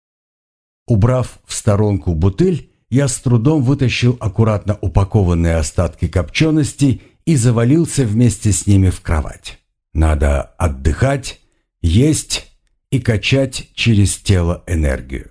Убрав в сторонку бутыль, я с трудом вытащил аккуратно упакованные остатки копченостей и завалился вместе с ними в кровать. Надо отдыхать, есть и качать через тело энергию.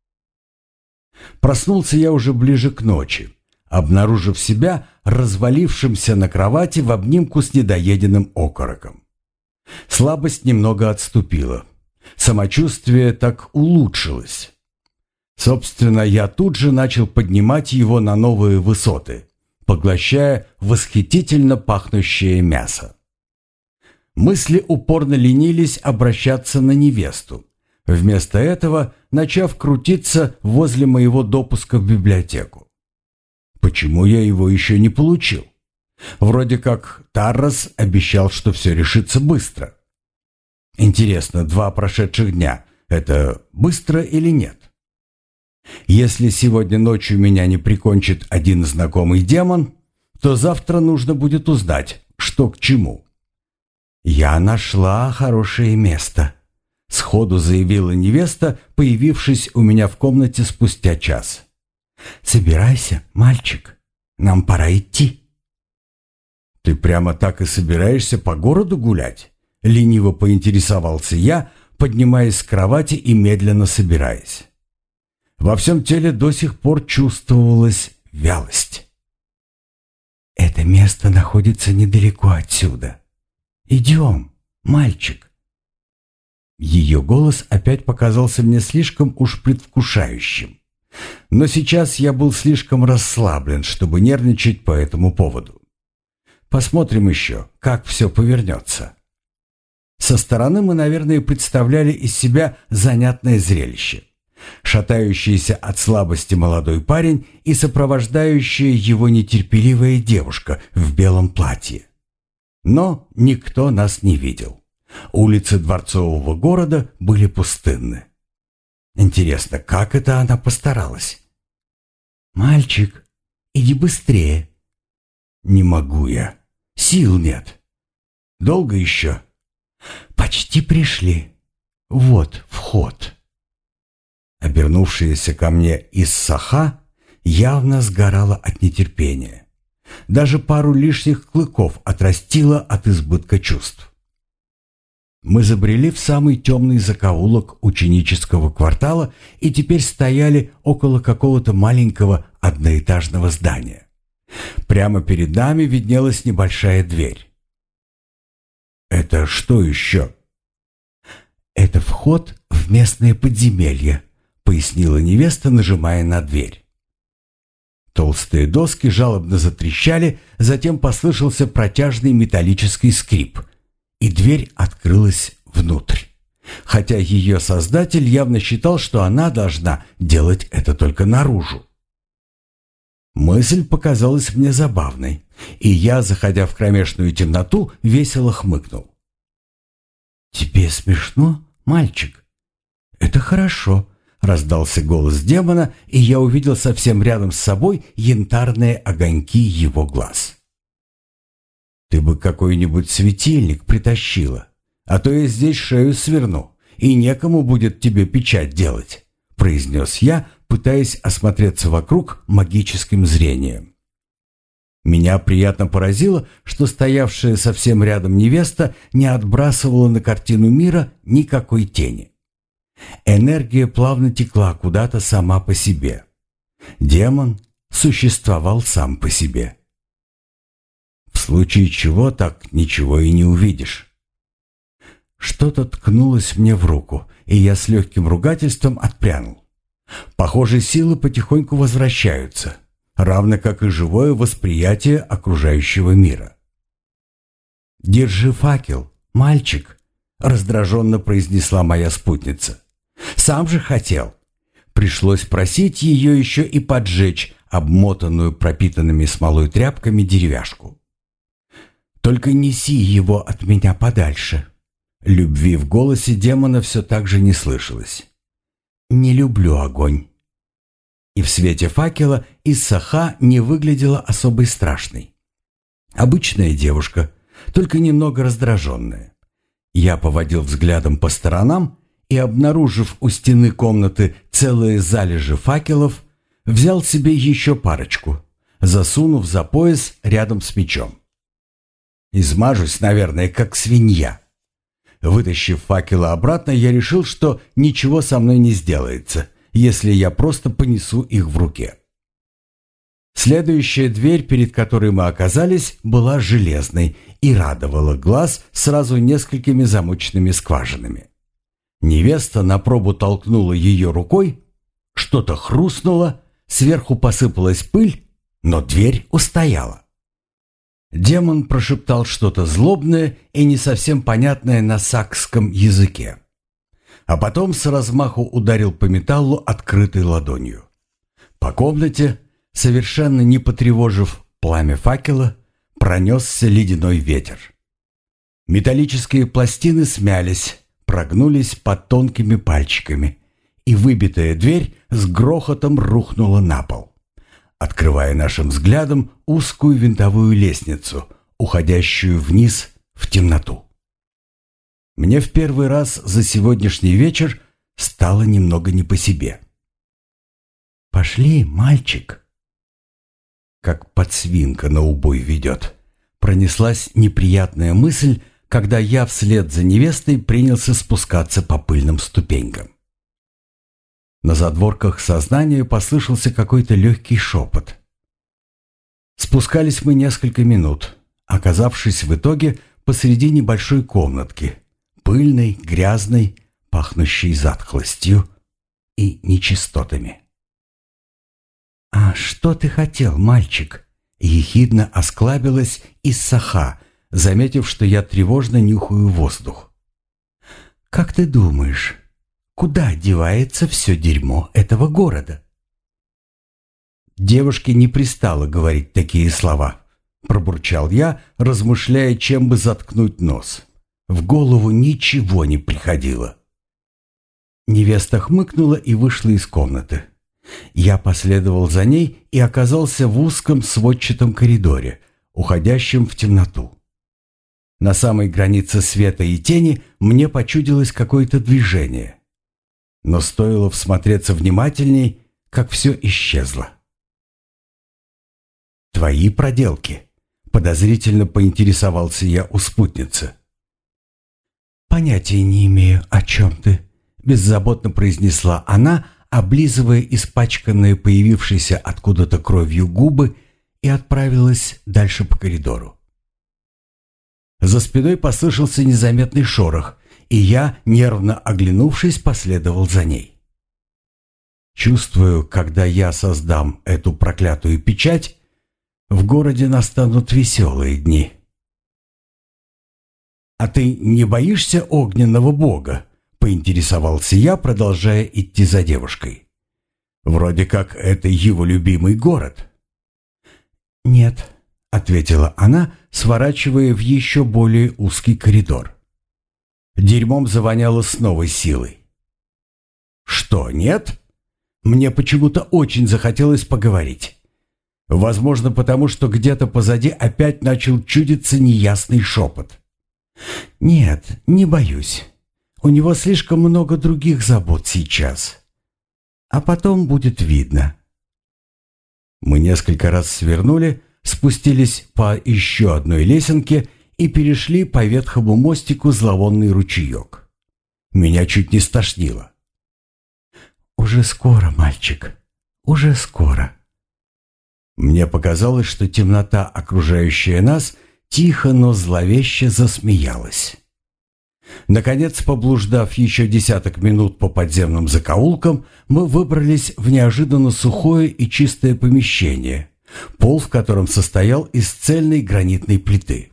Проснулся я уже ближе к ночи, обнаружив себя развалившимся на кровати в обнимку с недоеденным окороком. Слабость немного отступила. Самочувствие так улучшилось. Собственно, я тут же начал поднимать его на новые высоты, поглощая восхитительно пахнущее мясо. Мысли упорно ленились обращаться на невесту, вместо этого начав крутиться возле моего допуска в библиотеку. Почему я его еще не получил? Вроде как Таррас обещал, что все решится быстро. Интересно, 2 прошедших дня – это быстро или нет? Если сегодня ночью меня не прикончит один знакомый демон, то завтра нужно будет узнать, что к чему. «Я нашла хорошее место», — сходу заявила невеста, появившись у меня в комнате спустя час. «Собирайся, мальчик, нам пора идти». «Ты прямо так и собираешься по городу гулять?» — лениво поинтересовался я, поднимаясь с кровати и медленно собираясь. Во всем теле до сих пор чувствовалась вялость. «Это место находится недалеко отсюда. Идем, мальчик». Ее голос опять показался мне слишком уж предвкушающим. Но сейчас я был слишком расслаблен, чтобы нервничать по этому поводу. Посмотрим еще, как все повернется. Со стороны мы, наверное, представляли из себя занятное зрелище. Шатающийся от слабости молодой парень и сопровождающая его нетерпеливая девушка в белом платье. Но никто нас не видел. Улицы дворцового города были пустынны. Интересно, как это она постаралась? «Мальчик, иди быстрее». «Не могу я. Сил нет. Долго еще?» «Почти пришли. Вот вход». Обернувшаяся ко мне Иссаха явно сгорала от нетерпения. Даже пару лишних клыков отрастила от избытка чувств. Мы забрели в самый темный закоулок ученического квартала и теперь стояли около какого-то маленького одноэтажного здания. Прямо перед нами виднелась небольшая дверь. «Это что еще?» «Это вход в местное подземелье», — пояснила невеста, нажимая на дверь. Толстые доски жалобно затрещали, затем послышался протяжный металлический скрип, и дверь открылась внутрь. Хотя ее создатель явно считал, что она должна делать это только наружу. Мысль показалась мне забавной, и я, заходя в кромешную темноту, весело хмыкнул. «Тебе смешно, мальчик? Это хорошо. раздался голос демона, и я увидел совсем рядом с собой янтарные огоньки его глаз. «Ты бы какой-нибудь светильник притащила, а то я здесь шею сверну, и некому будет тебе печать делать», — произнес я, пытаясь осмотреться вокруг магическим зрением. Меня приятно поразило, что стоявшая совсем рядом невеста не отбрасывала на картину мира никакой тени. Энергия плавно текла куда-то сама по себе. Демон существовал сам по себе. В случае чего так ничего и не увидишь. Что-то ткнулось мне в руку, и я с легким ругательством отпрянул. Похоже, силы потихоньку возвращаются, равно как и живое восприятие окружающего мира. «Держи факел, мальчик», — раздраженно произнесла моя спутница. «Сам же хотел». Пришлось просить ее еще и поджечь обмотанную пропитанными смолой тряпками деревяшку. «Только неси его от меня подальше». Любви в голосе демона все так же не слышалось. «Не люблю огонь». И в свете факела Иссаха не выглядела особой страшной. Обычная девушка, только немного раздраженная. Я поводил взглядом по сторонам и, обнаружив у стены комнаты целые залежи факелов, взял себе еще парочку, засунув за пояс рядом с мечом. Измажусь, наверное, как свинья. Вытащив факелы обратно, я решил, что ничего со мной не сделается, если я просто понесу их в руке. Следующая дверь, перед которой мы оказались, была железной и радовала глаз сразу несколькими замочными скважинами. Невеста на пробу толкнула ее рукой, что-то хрустнуло, сверху посыпалась пыль, но дверь устояла. Демон прошептал что-то злобное и не совсем понятное на сакском языке. А потом с размаху ударил по металлу открытой ладонью. По комнате, совершенно не потревожив пламя факела, пронесся ледяной ветер. Металлические пластины смялись, прогнулись под тонкими пальчиками, и выбитая дверь с грохотом рухнула на пол, открывая нашим взглядом узкую винтовую лестницу, уходящую вниз в темноту. Мне в первый раз за сегодняшний вечер стало немного не по себе. «Пошли, мальчик!» Как подсвинка на убой ведет, пронеслась неприятная мысль, когда я вслед за невестой принялся спускаться по пыльным ступенькам. На задворках сознания послышался какой-то легкий шепот. Спускались мы несколько минут, оказавшись в итоге посреди небольшой комнатки, пыльной, грязной, пахнущей затхлостью и нечистотами. «А что ты хотел, мальчик?» — ехидно осклабилась Иссаха, заметив, что я тревожно нюхаю воздух. «Как ты думаешь, куда девается все дерьмо этого города?» Девушке не пристало говорить такие слова, пробурчал я, размышляя, чем бы заткнуть нос. В голову ничего не приходило. Невеста хмыкнула и вышла из комнаты. Я последовал за ней и оказался в узком сводчатом коридоре, уходящем в темноту. На самой границе света и тени мне почудилось какое-то движение. Но стоило всмотреться внимательней, как все исчезло. «Твои проделки?» — подозрительно поинтересовался я у спутницы. «Понятия не имею, о чем ты», — беззаботно произнесла она, облизывая испачканные появившейся откуда-то кровью губы, и отправилась дальше по коридору. За спиной послышался незаметный шорох, и я, нервно оглянувшись, последовал за ней. Чувствую, когда я создам эту проклятую печать, в городе настанут веселые дни. «А ты не боишься огненного бога?» — поинтересовался я, продолжая идти за девушкой. «Вроде как это его любимый город». «Нет», — ответила она, сворачивая в еще более узкий коридор. Дерьмом завоняло с новой силой. Что, нет? Мне почему-то очень захотелось поговорить. Возможно, потому что где-то позади опять начал чудиться неясный шепот. Нет, не боюсь. У него слишком много других забот сейчас. А потом будет видно. Мы несколько раз свернули, спустились по еще одной лесенке и перешли по ветхому мостику зловонный ручеек. Меня чуть не стошнило. «Уже скоро, мальчик, уже скоро». Мне показалось, что темнота, окружающая нас, тихо, но зловеще засмеялась. Наконец, поблуждав еще десяток минут по подземным закоулкам, мы выбрались в неожиданно сухое и чистое помещение, пол в котором состоял из цельной гранитной плиты.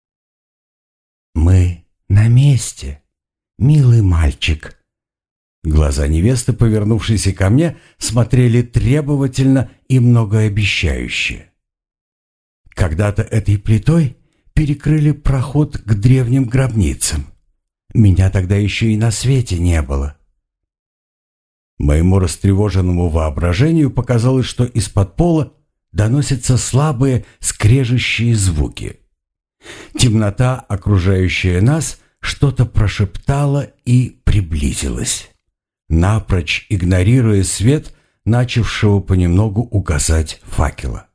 «Мы на месте, милый мальчик». Глаза невесты, повернувшейся ко мне, смотрели требовательно и многообещающе. Когда-то этой плитой перекрыли проход к древним гробницам. Меня тогда еще и на свете не было. Моему растревоженному воображению показалось, что из-под пола доносятся слабые скрежещие звуки. Темнота, окружающая нас, что-то прошептала и приблизилась, напрочь игнорируя свет, начавшего понемногу угасать факела.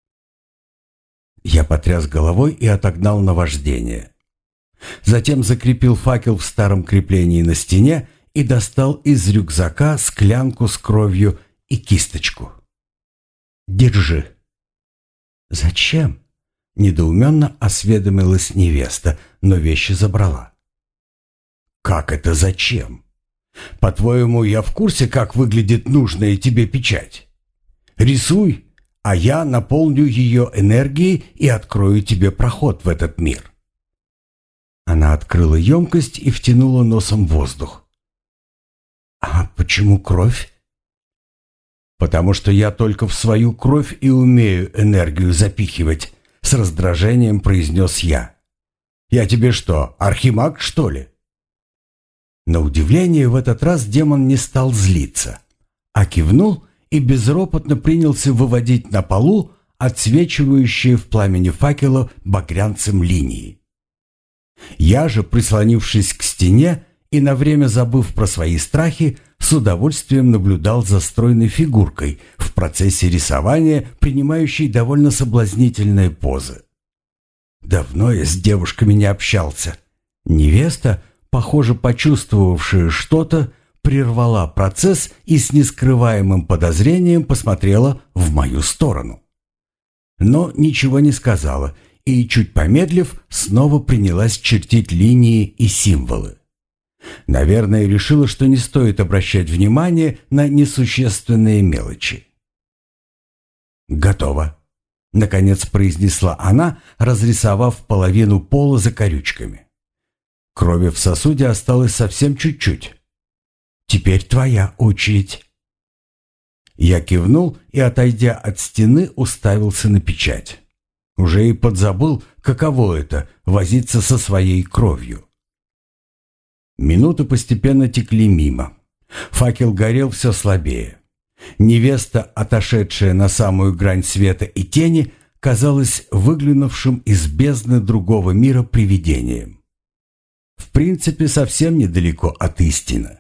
Я потряс головой и отогнал наваждение. Затем закрепил факел в старом креплении на стене и достал из рюкзака склянку с кровью и кисточку. «Держи». «Зачем?» — недоуменно осведомилась невеста, но вещи забрала. «Как это зачем? По-твоему, я в курсе, как выглядит нужная тебе печать? Рисуй, а я наполню ее энергией и открою тебе проход в этот мир». Она открыла емкость и втянула носом воздух. «А почему кровь?» «Потому что я только в свою кровь и умею энергию запихивать», — с раздражением произнес я. «Я тебе что, архимаг, что ли?» На удивление, в этот раз демон не стал злиться, а кивнул и безропотно принялся выводить на полу отсвечивающие в пламени факела багрянцем линии. Я же, прислонившись к стене и на время забыв про свои страхи, с удовольствием наблюдал за стройной фигуркой в процессе рисования, принимающей довольно соблазнительные позы. Давно я с девушками не общался. Невеста, похоже, почувствовавшая что-то, прервала процесс и с нескрываемым подозрением посмотрела в мою сторону. Но ничего не сказала и, чуть помедлив, снова принялась чертить линии и символы. Наверное, решила, что не стоит обращать внимание на несущественные мелочи. «Готово», — наконец произнесла она, разрисовав половину пола закорючками. «Крови в сосуде осталось совсем чуть-чуть. Теперь твоя очередь». Я кивнул и, отойдя от стены, уставился на печать. Уже и подзабыл, каково это — возиться со своей кровью. Минуты постепенно текли мимо. Факел горел все слабее. Невеста, отошедшая на самую грань света и тени, казалась выглянувшим из бездны другого мира привидением. В принципе, совсем недалеко от истины.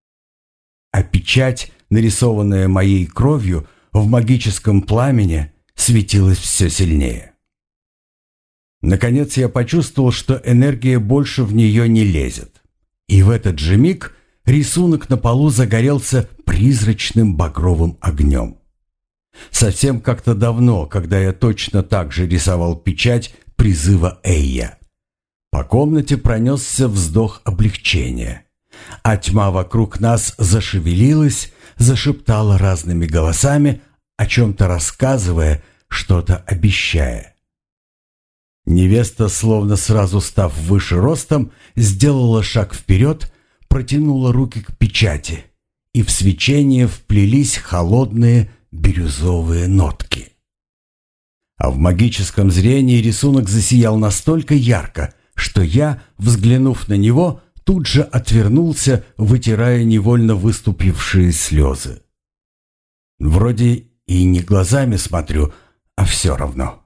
А печать, нарисованная моей кровью в магическом пламени, светилась все сильнее. Наконец я почувствовал, что энергия больше в нее не лезет. И в этот же миг рисунок на полу загорелся призрачным багровым огнем. Совсем как-то давно, когда я точно так же рисовал печать призыва Эйя. По комнате пронесся вздох облегчения, а тьма вокруг нас зашевелилась, зашептала разными голосами, о чем-то рассказывая, что-то обещая. Невеста, словно сразу став выше ростом, сделала шаг вперед, протянула руки к печати, и в свечение вплелись холодные бирюзовые нотки. А в магическом зрении рисунок засиял настолько ярко, что я, взглянув на него, тут же отвернулся, вытирая невольно выступившие слезы. Вроде и не глазами смотрю, а все равно.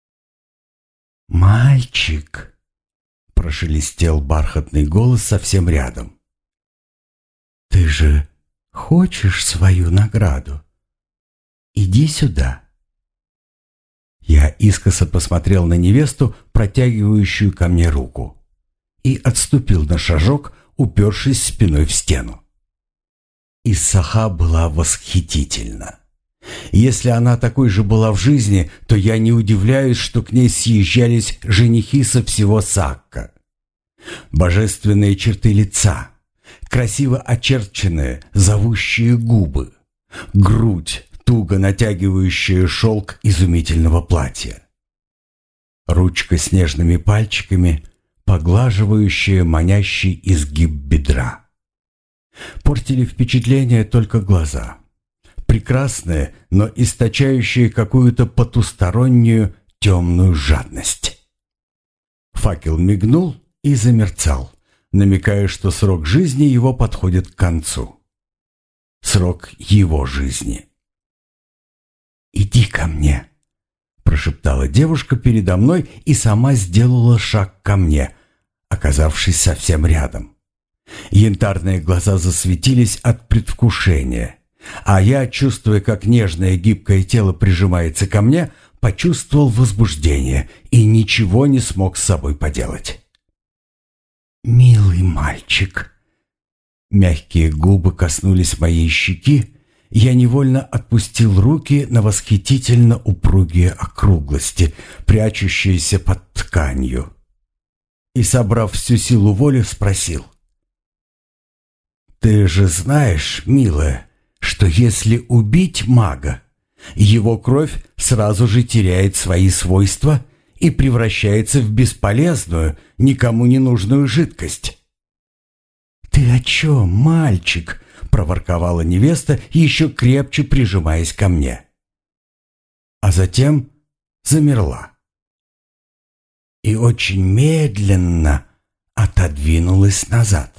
«Мальчик!» — прошелестел бархатный голос совсем рядом. «Ты же хочешь свою награду? Иди сюда». Я искоса посмотрел на невесту, протягивающую ко мне руку, и отступил на шажок, упершись спиной в стену. Иссаха была восхитительна. Если она такой же была в жизни, то я не удивляюсь, что к ней съезжались женихи со всего Сакка. Божественные черты лица, красиво очерченные, зовущие губы, грудь, туго натягивающая шелк изумительного платья. Ручка с нежными пальчиками, поглаживающая манящий изгиб бедра. Портили впечатление только глаза. Прекрасные, но источающие какую-то потустороннюю темную жадность. Факел мигнул и замерцал, намекая, что срок жизни его подходит к концу. Срок его жизни. «Иди ко мне», — прошептала девушка передо мной и сама сделала шаг ко мне, оказавшись совсем рядом. Янтарные глаза засветились от предвкушения, а я, чувствуя, как нежное гибкое тело прижимается ко мне, почувствовал возбуждение и ничего не смог с собой поделать. «Милый мальчик», мягкие губы коснулись моей щеки, я невольно отпустил руки на восхитительно упругие округлости, прячущиеся под тканью, и, собрав всю силу воли, спросил: «Ты же знаешь, милая, что если убить мага, его кровь сразу же теряет свои свойства и превращается в бесполезную, никому не нужную жидкость?» «Ты о чем, мальчик?» — проворковала невеста, еще крепче прижимаясь ко мне. А затем замерла и очень медленно отодвинулась назад.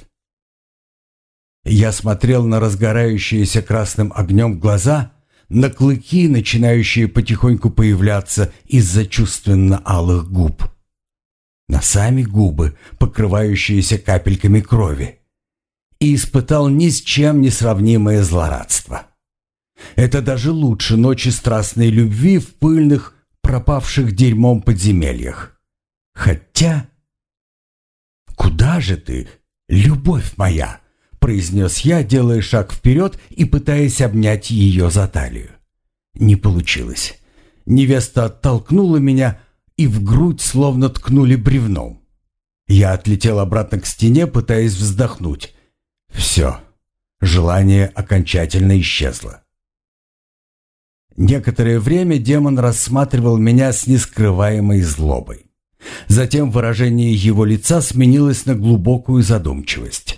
Я смотрел на разгорающиеся красным огнем глаза, на клыки, начинающие потихоньку появляться из-за чувственно-алых губ, на сами губы, покрывающиеся капельками крови, и испытал ни с чем не сравнимое злорадство. Это даже лучше ночи страстной любви в пыльных, пропавших дерьмом подземельях. Хотя... «Куда же ты, любовь моя?» — произнес я, делая шаг вперед и пытаясь обнять ее за талию. Не получилось. Невеста оттолкнула меня, и в грудь словно ткнули бревном. Я отлетел обратно к стене, пытаясь вздохнуть. Все, желание окончательно исчезло. Некоторое время демон рассматривал меня с нескрываемой злобой. Затем выражение его лица сменилось на глубокую задумчивость.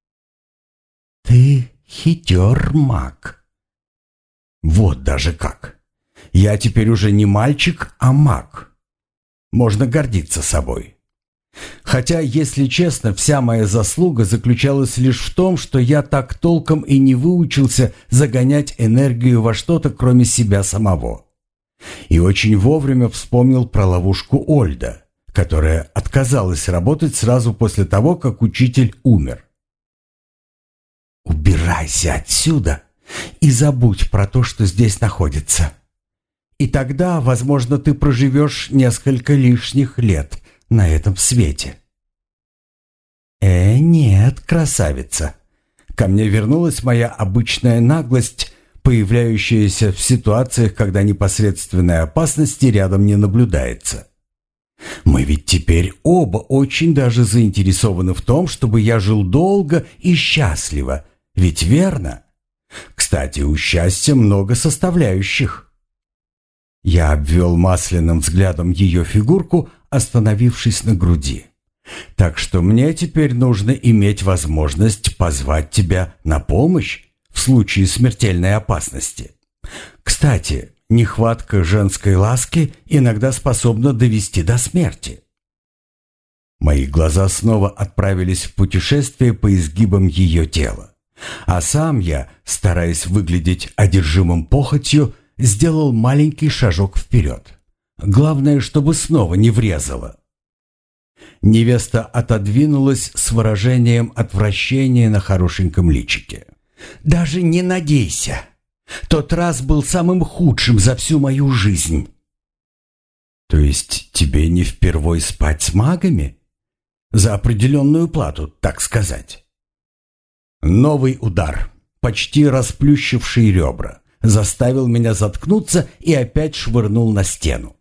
«Ты хитер, маг». «Вот даже как! Я теперь уже не мальчик, а маг. Можно гордиться собой. Хотя, если честно, вся моя заслуга заключалась лишь в том, что я так толком и не выучился загонять энергию во что-то, кроме себя самого. И очень вовремя вспомнил про ловушку Ольда, которая отказалась работать сразу после того, как учитель умер. «Убирайся отсюда и забудь про то, что здесь находится. И тогда, возможно, ты проживешь несколько лишних лет на этом свете». Нет, красавица. Ко мне вернулась моя обычная наглость, появляющаяся в ситуациях, когда непосредственной опасности рядом не наблюдается. Мы ведь теперь оба очень даже заинтересованы в том, чтобы я жил долго и счастливо, ведь верно? Кстати, у счастья много составляющих. Я обвел масляным взглядом ее фигурку, остановившись на груди. Так что мне теперь нужно иметь возможность позвать тебя на помощь в случае смертельной опасности. Кстати, нехватка женской ласки иногда способна довести до смерти. Мои глаза снова отправились в путешествие по изгибам ее тела. А сам я, стараясь выглядеть одержимым похотью, сделал маленький шажок вперед. Главное, чтобы снова не врезало. Невеста отодвинулась с выражением отвращения на хорошеньком личике. «Даже не надейся. Тот раз был самым худшим за всю мою жизнь». «То есть тебе не впервой спать с магами? За определенную плату, так сказать?» Новый удар, почти расплющивший ребра, заставил меня заткнуться и опять швырнул на стену.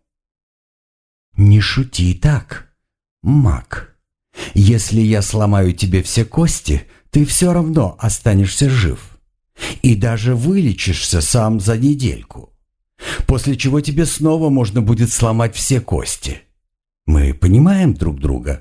«Не шути так, маг. Если я сломаю тебе все кости, ты все равно останешься жив. И даже вылечишься сам за недельку. После чего тебе снова можно будет сломать все кости. Мы понимаем друг друга?»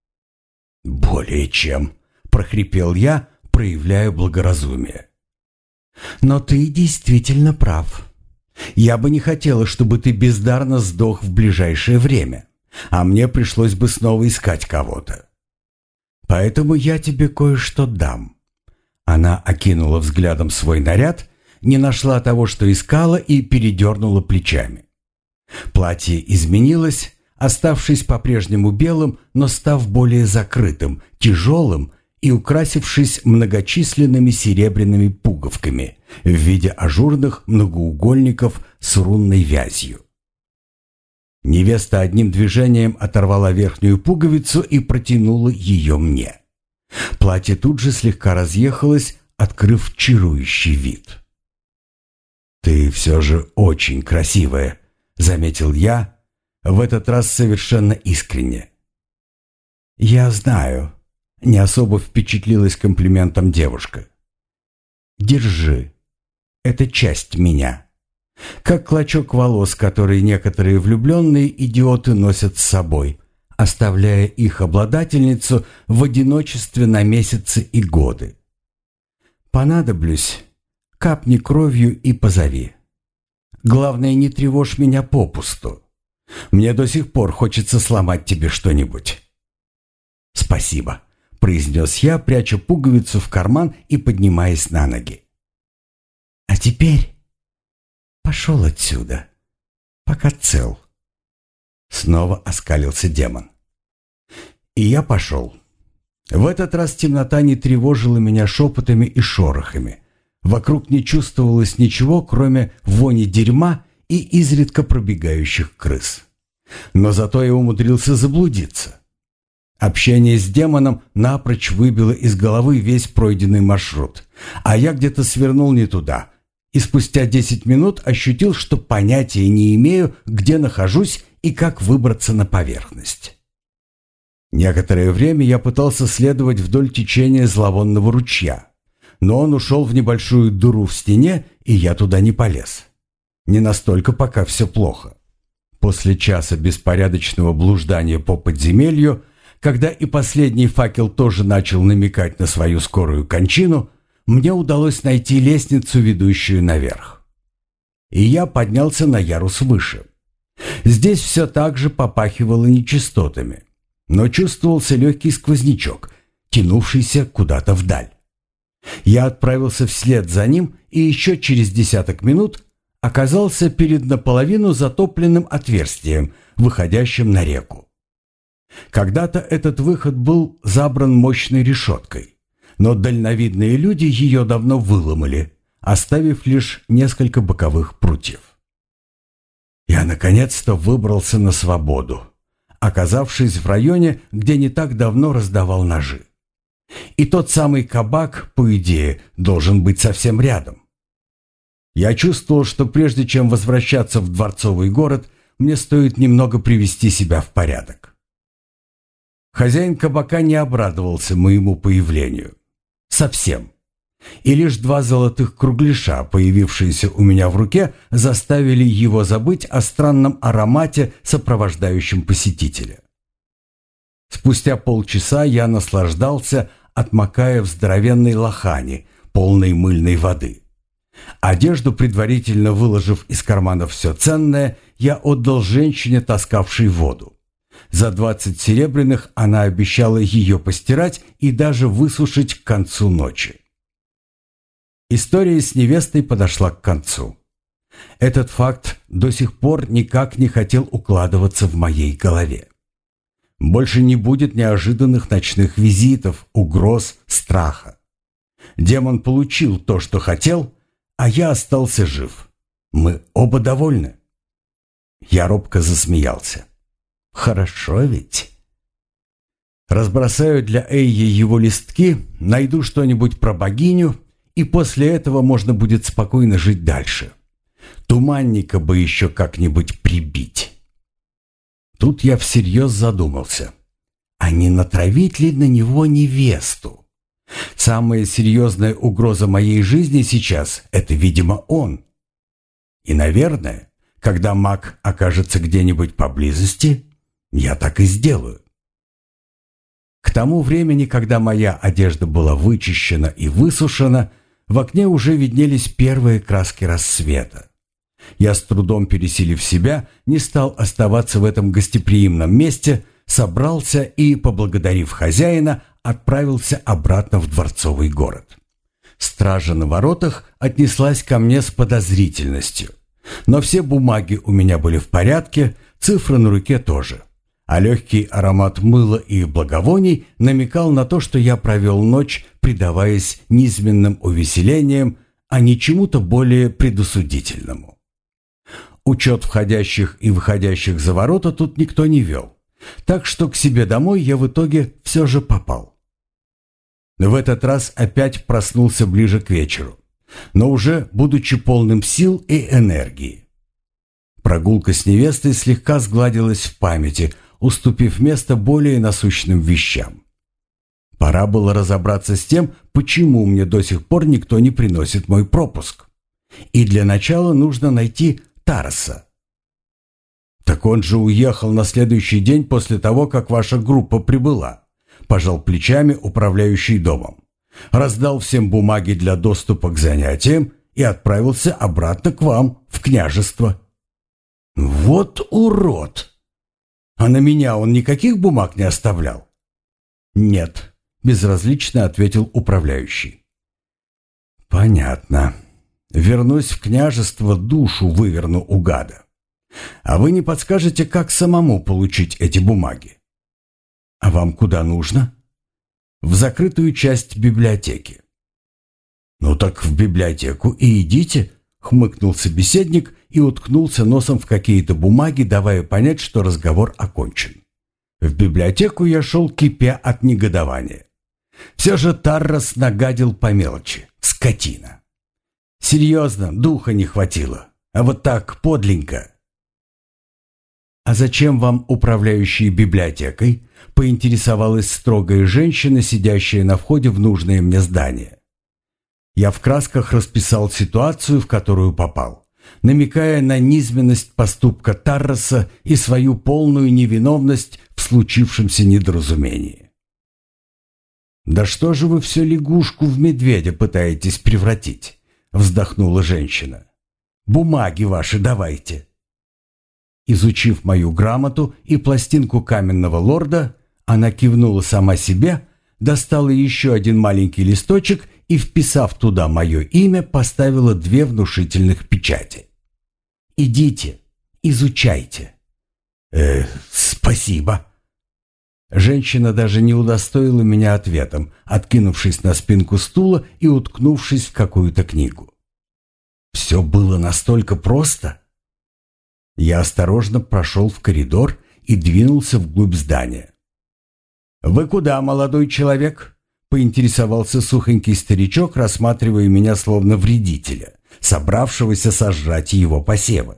«Более чем», — прохрипел я, проявляя благоразумие. «Но ты действительно прав. Я бы не хотела, чтобы ты бездарно сдох в ближайшее время, а мне пришлось бы снова искать кого-то. Поэтому я тебе кое-что дам». Она окинула взглядом свой наряд, не нашла того, что искала, и передернула плечами. Платье изменилось, оставшись по-прежнему белым, но став более закрытым, тяжелым и украсившись многочисленными серебряными пуговками в виде ажурных многоугольников с рунной вязью. Невеста одним движением оторвала верхнюю пуговицу и протянула ее мне. Платье тут же слегка разъехалось, открыв чарующий вид. «Ты все же очень красивая», — заметил я, в этот раз совершенно искренне. «Я знаю», — не особо впечатлилась комплиментом девушка. «Держи. Это часть меня. Как клочок волос, которые некоторые влюбленные идиоты носят с собой, оставляя их обладательницу в одиночестве на месяцы и годы. Понадоблюсь, капни кровью и позови. Главное, не тревожь меня попусту. Мне до сих пор хочется сломать тебе что-нибудь». «Спасибо», — произнес я, пряча пуговицу в карман и поднимаясь на ноги. «А теперь пошел отсюда, пока цел». Снова оскалился демон. И я пошел. В этот раз темнота не тревожила меня шепотами и шорохами. Вокруг не чувствовалось ничего, кроме вони дерьма и изредка пробегающих крыс. Но зато я умудрился заблудиться. Общение с демоном напрочь выбило из головы весь пройденный маршрут, а я где-то свернул не туда, и спустя 10 минут ощутил, что понятия не имею, где нахожусь и как выбраться на поверхность. Некоторое время я пытался следовать вдоль течения зловонного ручья, но он ушел в небольшую дыру в стене, и я туда не полез. Не настолько пока все плохо. После часа беспорядочного блуждания по подземелью, когда и последний факел тоже начал намекать на свою скорую кончину, мне удалось найти лестницу, ведущую наверх. И я поднялся на ярус выше. Здесь все так же попахивало нечистотами, но чувствовался легкий сквознячок, тянувшийся куда-то вдаль. Я отправился вслед за ним и еще через 10 минут оказался перед наполовину затопленным отверстием, выходящим на реку. Когда-то этот выход был забран мощной решеткой, но дальновидные люди ее давно выломали, оставив лишь несколько боковых прутьев. Я наконец-то выбрался на свободу, оказавшись в районе, где не так давно раздавал ножи. И тот самый кабак, по идее, должен быть совсем рядом. Я чувствовал, что прежде чем возвращаться в дворцовый город, мне стоит немного привести себя в порядок. Хозяин кабака не обрадовался моему появлению. Совсем. И лишь 2 золотых кругляша, появившиеся у меня в руке, заставили его забыть о странном аромате, сопровождающем посетителя. Спустя полчаса я наслаждался, отмокая в здоровенной лохани, полной мыльной воды. Одежду, предварительно выложив из карманов все ценное, я отдал женщине, таскавшей воду. За 20 серебряных она обещала ее постирать и даже высушить к концу ночи. История с невестой подошла к концу. Этот факт до сих пор никак не хотел укладываться в моей голове. Больше не будет неожиданных ночных визитов, угроз, страха. Демон получил то, что хотел, а я остался жив. Мы оба довольны. Я робко засмеялся. Хорошо ведь? Разбросаю для Эйи его листки, найду что-нибудь про богиню, и после этого можно будет спокойно жить дальше. Туманника бы еще как-нибудь прибить. Тут я всерьез задумался. А не натравить ли на него невесту? Самая серьезная угроза моей жизни сейчас — это, видимо, он. И, наверное, когда маг окажется где-нибудь поблизости, я так и сделаю. К тому времени, когда моя одежда была вычищена и высушена, в окне уже виднелись первые краски рассвета. Я, с трудом пересилив себя, не стал оставаться в этом гостеприимном месте, собрался и, поблагодарив хозяина, отправился обратно в дворцовый город. Стража на воротах отнеслась ко мне с подозрительностью. Но все бумаги у меня были в порядке, цифры на руке тоже. А легкий аромат мыла и благовоний намекал на то, что я провел ночь, предаваясь низменным увеселениям, а не чему-то более предосудительному. Учет входящих и выходящих за ворота тут никто не вел, так что к себе домой я в итоге все же попал. В этот раз опять проснулся ближе к вечеру, но уже будучи полным сил и энергии. Прогулка с невестой слегка сгладилась в памяти, уступив место более насущным вещам. Пора было разобраться с тем, почему мне до сих пор никто не приносит мой пропуск. И для начала нужно найти Тараса. «Так он же уехал на следующий день после того, как ваша группа прибыла», – пожал плечами управляющий домом. Раздал всем бумаги для доступа к занятиям и отправился обратно к вам, в княжество. «Вот урод! А на меня он никаких бумаг не оставлял?» «Нет», – безразлично ответил управляющий. «Понятно. Вернусь в княжество, душу выверну у гада. А вы не подскажете, как самому получить эти бумаги? А вам куда нужно?» «В закрытую часть библиотеки». «Ну так в библиотеку и идите», — хмыкнул собеседник и уткнулся носом в какие-то бумаги, давая понять, что разговор окончен. В библиотеку я шел, кипя от негодования. Все же Таррас нагадил по мелочи, скотина. Серьезно, духа не хватило, а вот так подленько. «А зачем вам управляющий библиотекой?» — поинтересовалась строгая женщина, сидящая на входе в нужное мне здание. Я в красках расписал ситуацию, в которую попал, намекая на низменность поступка Тарраса и свою полную невиновность в случившемся недоразумении. «Да что же вы все лягушку в медведя пытаетесь превратить?» — вздохнула женщина. «Бумаги ваши давайте». Изучив мою грамоту и пластинку каменного лорда, она кивнула сама себе, достала еще один маленький листочек и, вписав туда мое имя, поставила 2 внушительных печати. «Идите, изучайте». Спасибо». Женщина даже не удостоила меня ответом, откинувшись на спинку стула и уткнувшись в какую-то книгу. Все было настолько просто. Я осторожно прошел в коридор и двинулся вглубь здания. «Вы куда, молодой человек?» — поинтересовался сухонький старичок, рассматривая меня словно вредителя, собравшегося сожрать его посевы.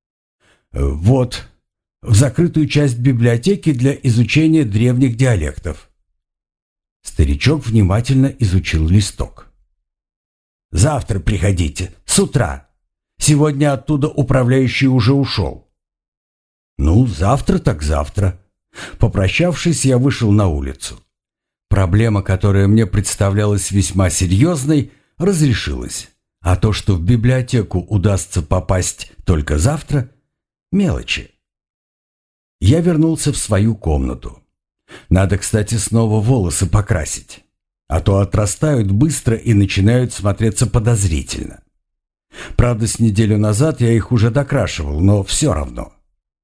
«Вот, в закрытую часть библиотеки для изучения древних диалектов». Старичок внимательно изучил листок. «Завтра приходите, с утра. Сегодня оттуда управляющий уже ушел». «Ну, завтра так завтра». Попрощавшись, я вышел на улицу. Проблема, которая мне представлялась весьма серьезной, разрешилась. А то, что в библиотеку удастся попасть только завтра – мелочи. я вернулся в свою комнату. Надо, кстати, снова волосы покрасить, а то отрастают быстро и начинают смотреться подозрительно. Правда, с неделю назад я их уже докрашивал, но все равно.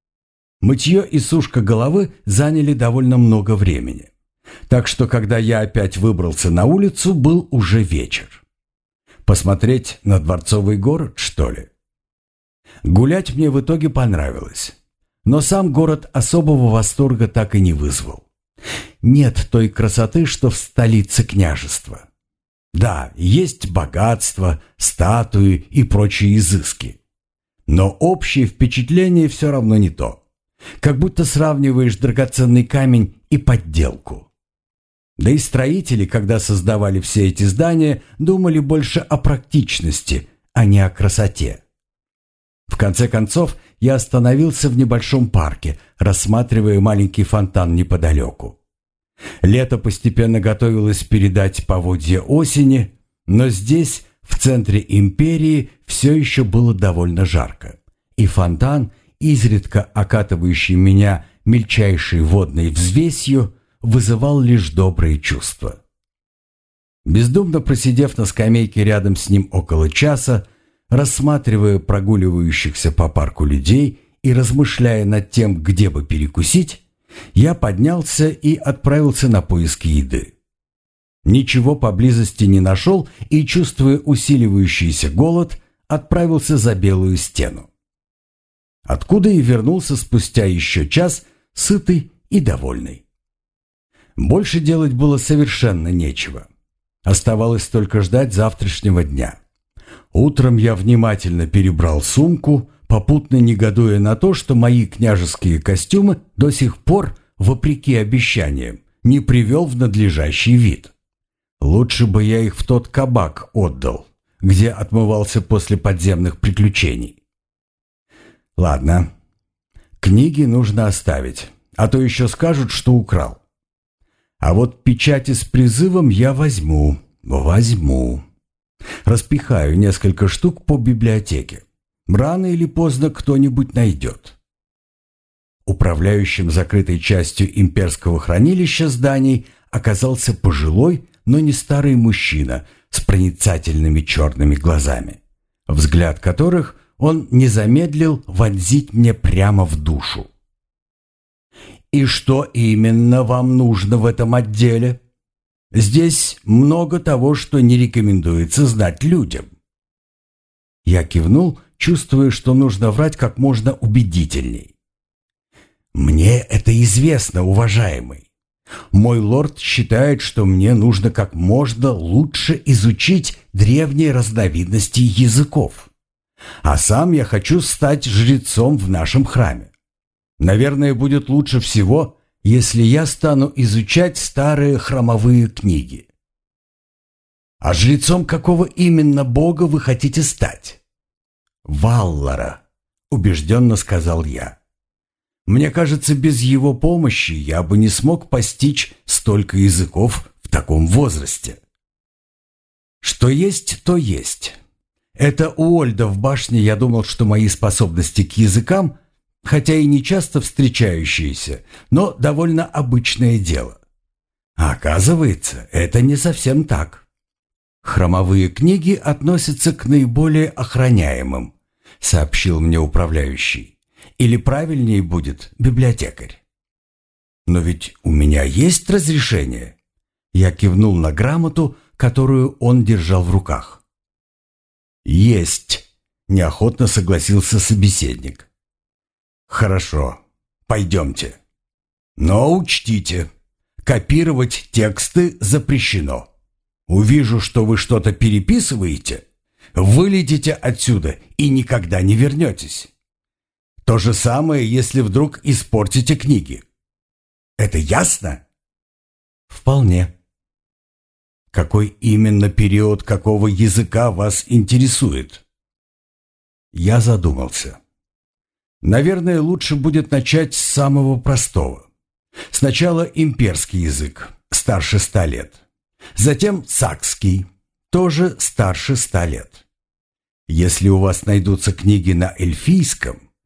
Мытье и сушка головы заняли довольно много времени. Так что, когда я опять выбрался на улицу, был уже вечер. Посмотреть на Дворцовый город, что ли? Гулять мне в итоге понравилось. Но сам город особого восторга так и не вызвал. Нет той красоты, что в столице княжества. Да, есть богатство, статуи и прочие изыски. Но общее впечатление все равно не то. Как будто сравниваешь драгоценный камень и подделку. Да и строители, когда создавали все эти здания, думали больше о практичности, а не о красоте. В конце концов, я остановился в небольшом парке, рассматривая маленький фонтан неподалеку. Лето постепенно готовилось передать поводья осени, но здесь, в центре империи, все еще было довольно жарко, и фонтан, изредка окатывающий меня мельчайшей водной взвесью, вызывал лишь добрые чувства. Бездумно просидев на скамейке рядом с ним около часа, рассматривая прогуливающихся по парку людей и размышляя над тем, где бы перекусить, я поднялся и отправился на поиски еды. Ничего поблизости не нашел и, чувствуя усиливающийся голод, отправился за Белую стену. Откуда и вернулся спустя еще час, сытый и довольный. Больше делать было совершенно нечего. Оставалось только ждать завтрашнего дня. Утром я внимательно перебрал сумку, попутно негодуя на то, что мои княжеские костюмы до сих пор, вопреки обещаниям, не привел в надлежащий вид. Лучше бы я их в тот кабак отдал, где отмывался после подземных приключений. Ладно, книги нужно оставить, а то еще скажут, что украл. А вот печати с призывом я возьму. Распихаю несколько штук по библиотеке. Рано или поздно кто-нибудь найдет. Управляющим закрытой частью имперского хранилища зданий оказался пожилой, но не старый мужчина с проницательными черными глазами, взгляд которых он не замедлил вонзить мне прямо в душу. «И что именно вам нужно в этом отделе? Здесь много того, что не рекомендуется знать людям». Я кивнул, чувствуя, что нужно врать как можно убедительней. «Мне это известно, уважаемый. Мой лорд считает, что мне нужно как можно лучше изучить древние разновидности языков. А сам я хочу стать жрецом в нашем храме. Наверное, будет лучше всего, если я стану изучать старые храмовые книги». «А жрецом какого именно бога вы хотите стать?» «Валлара», — убежденно сказал я. «Мне кажется, без его помощи я бы не смог постичь столько языков в таком возрасте». «Что есть, то есть. Это у Ольда в башне я думал, что мои способности к языкам, хотя и не часто встречающиеся, но довольно обычное дело. А оказывается, это не совсем так. Храмовые книги относятся к наиболее охраняемым», — сообщил мне управляющий. «Или правильнее будет библиотекарь». «Но ведь у меня есть разрешение». Я кивнул на грамоту, которую он держал в руках. «Есть», — неохотно согласился собеседник. «Хорошо, пойдемте. Но учтите, копировать тексты запрещено. Увижу, что вы что-то переписываете, вылетите отсюда и никогда не вернетесь. То же самое, если вдруг испортите книги. Это ясно?» «Вполне». «Какой именно период какого языка вас интересует?» Я задумался. Наверное, лучше будет начать с самого простого. Сначала имперский язык, старше 100 лет. Затем сакский, тоже старше 100 лет. Если у вас найдутся книги на эльфийском,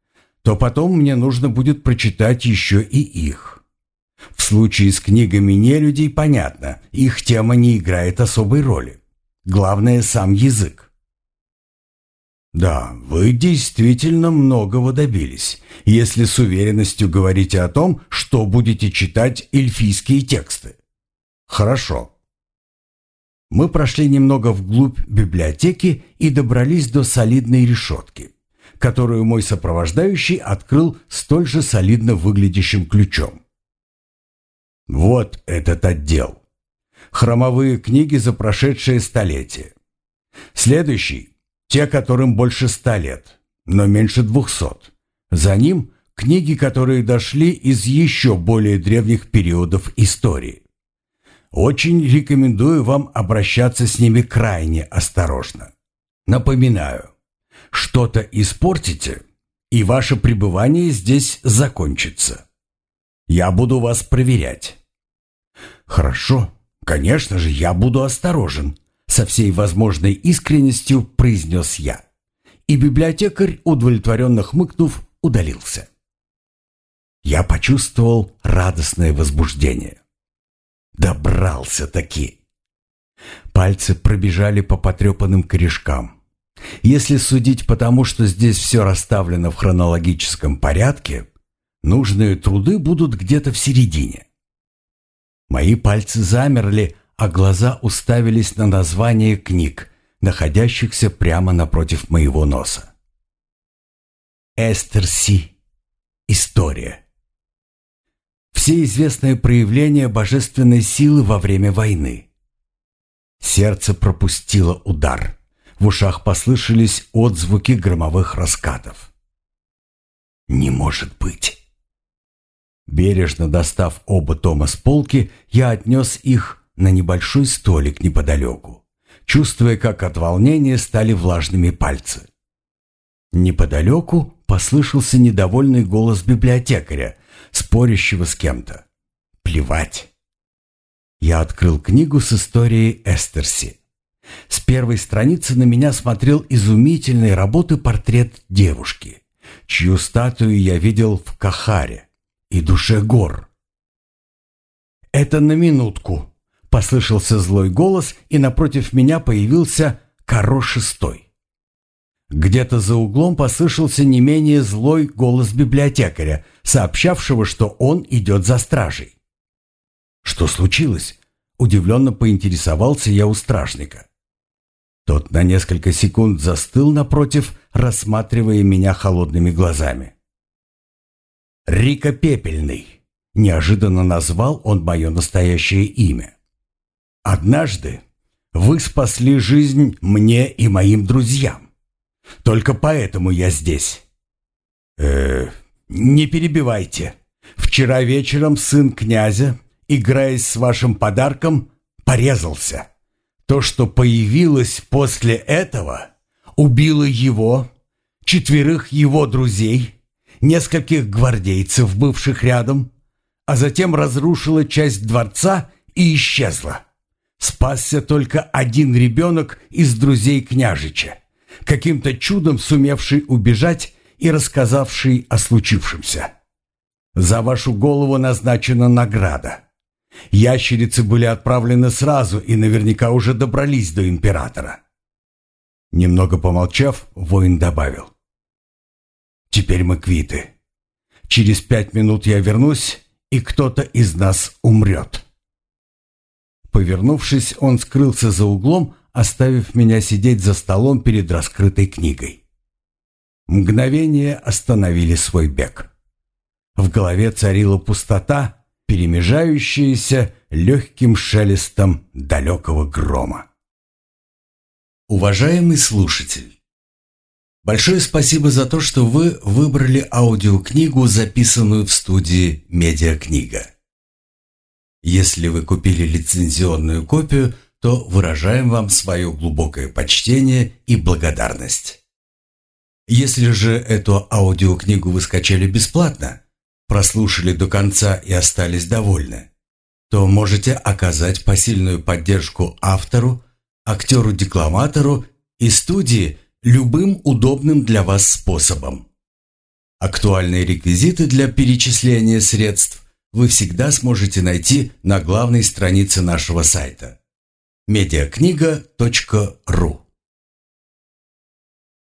то потом мне нужно будет прочитать еще и их. В случае с книгами нелюдей понятно, их тема не играет особой роли. Главное – сам язык. Да, вы действительно многого добились, если с уверенностью говорите о том, что будете читать эльфийские тексты. Хорошо. Мы прошли немного вглубь библиотеки и добрались до солидной решетки, которую мой сопровождающий открыл столь же солидно выглядящим ключом. Вот этот отдел. Хромовые книги за прошедшее столетие. Следующий – те, которым больше 100 лет, но меньше 200. За ним – книги, которые дошли из еще более древних периодов истории. Очень рекомендую вам обращаться с ними крайне осторожно. Напоминаю, что-то испортите, и ваше пребывание здесь закончится. Я буду вас проверять. Хорошо, конечно же, я буду осторожен, со всей возможной искренностью произнес я. И библиотекарь, удовлетворенно хмыкнув, удалился. Я почувствовал радостное возбуждение. Добрался-таки. Пальцы пробежали по потрепанным корешкам. Если судить по тому, что здесь все расставлено в хронологическом порядке, нужные труды будут где-то в середине. Мои пальцы замерли, а глаза уставились на названия книг, находящихся прямо напротив моего носа. Эстерси. История. Все известные проявления божественной силы во время войны. Сердце пропустило удар. В ушах послышались отзвуки громовых раскатов. Не может быть. Бережно достав оба тома с полки, я отнес их на небольшой столик неподалеку, чувствуя, как от волнения стали влажными пальцы. Неподалеку послышался недовольный голос библиотекаря, спорящего с кем-то. Плевать. Я открыл книгу с историей Эстерси. С первой страницы на меня смотрел изумительной работы портрет девушки, чью статую я видел в Кахаре и душе гор. «Это на минутку», — послышался злой голос, и напротив меня появился Каро VI. Где-то за углом послышался не менее злой голос библиотекаря, сообщавшего, что он идет за стражей. «Что случилось?» — удивленно поинтересовался я у стражника. Тот на несколько секунд застыл напротив, рассматривая меня холодными глазами. «Рика Пепельный», — неожиданно назвал он мое настоящее имя. «Однажды вы спасли жизнь мне и моим друзьям. Только поэтому я здесь». Не перебивайте. Вчера вечером сын князя, играясь с вашим подарком, порезался. То, что появилось после этого, убило его, 4 его друзей, нескольких гвардейцев, бывших рядом, а затем разрушило часть дворца и исчезло. Спасся только один ребенок из друзей княжича, каким-то чудом сумевший убежать и рассказавший о случившемся. За вашу голову назначена награда. Ящерицы были отправлены сразу и наверняка уже добрались до императора». Немного помолчав, воин добавил: «Теперь мы квиты. Через 5 минут я вернусь, и кто-то из нас умрет». Повернувшись, он скрылся за углом, оставив меня сидеть за столом перед раскрытой книгой. Мгновения остановили свой бег. В голове царила пустота, перемежающаяся легким шелестом далекого грома. Уважаемый слушатель, большое спасибо за то, что вы выбрали аудиокнигу, записанную в студии «Медиакнига». Если вы купили лицензионную копию, то выражаем вам свое глубокое почтение и благодарность. Если же эту аудиокнигу вы скачали бесплатно, прослушали до конца и остались довольны, то можете оказать посильную поддержку автору, актеру-декламатору и студии любым удобным для вас способом. Актуальные реквизиты для перечисления средств вы всегда сможете найти на главной странице нашего сайта mediakniga.ru.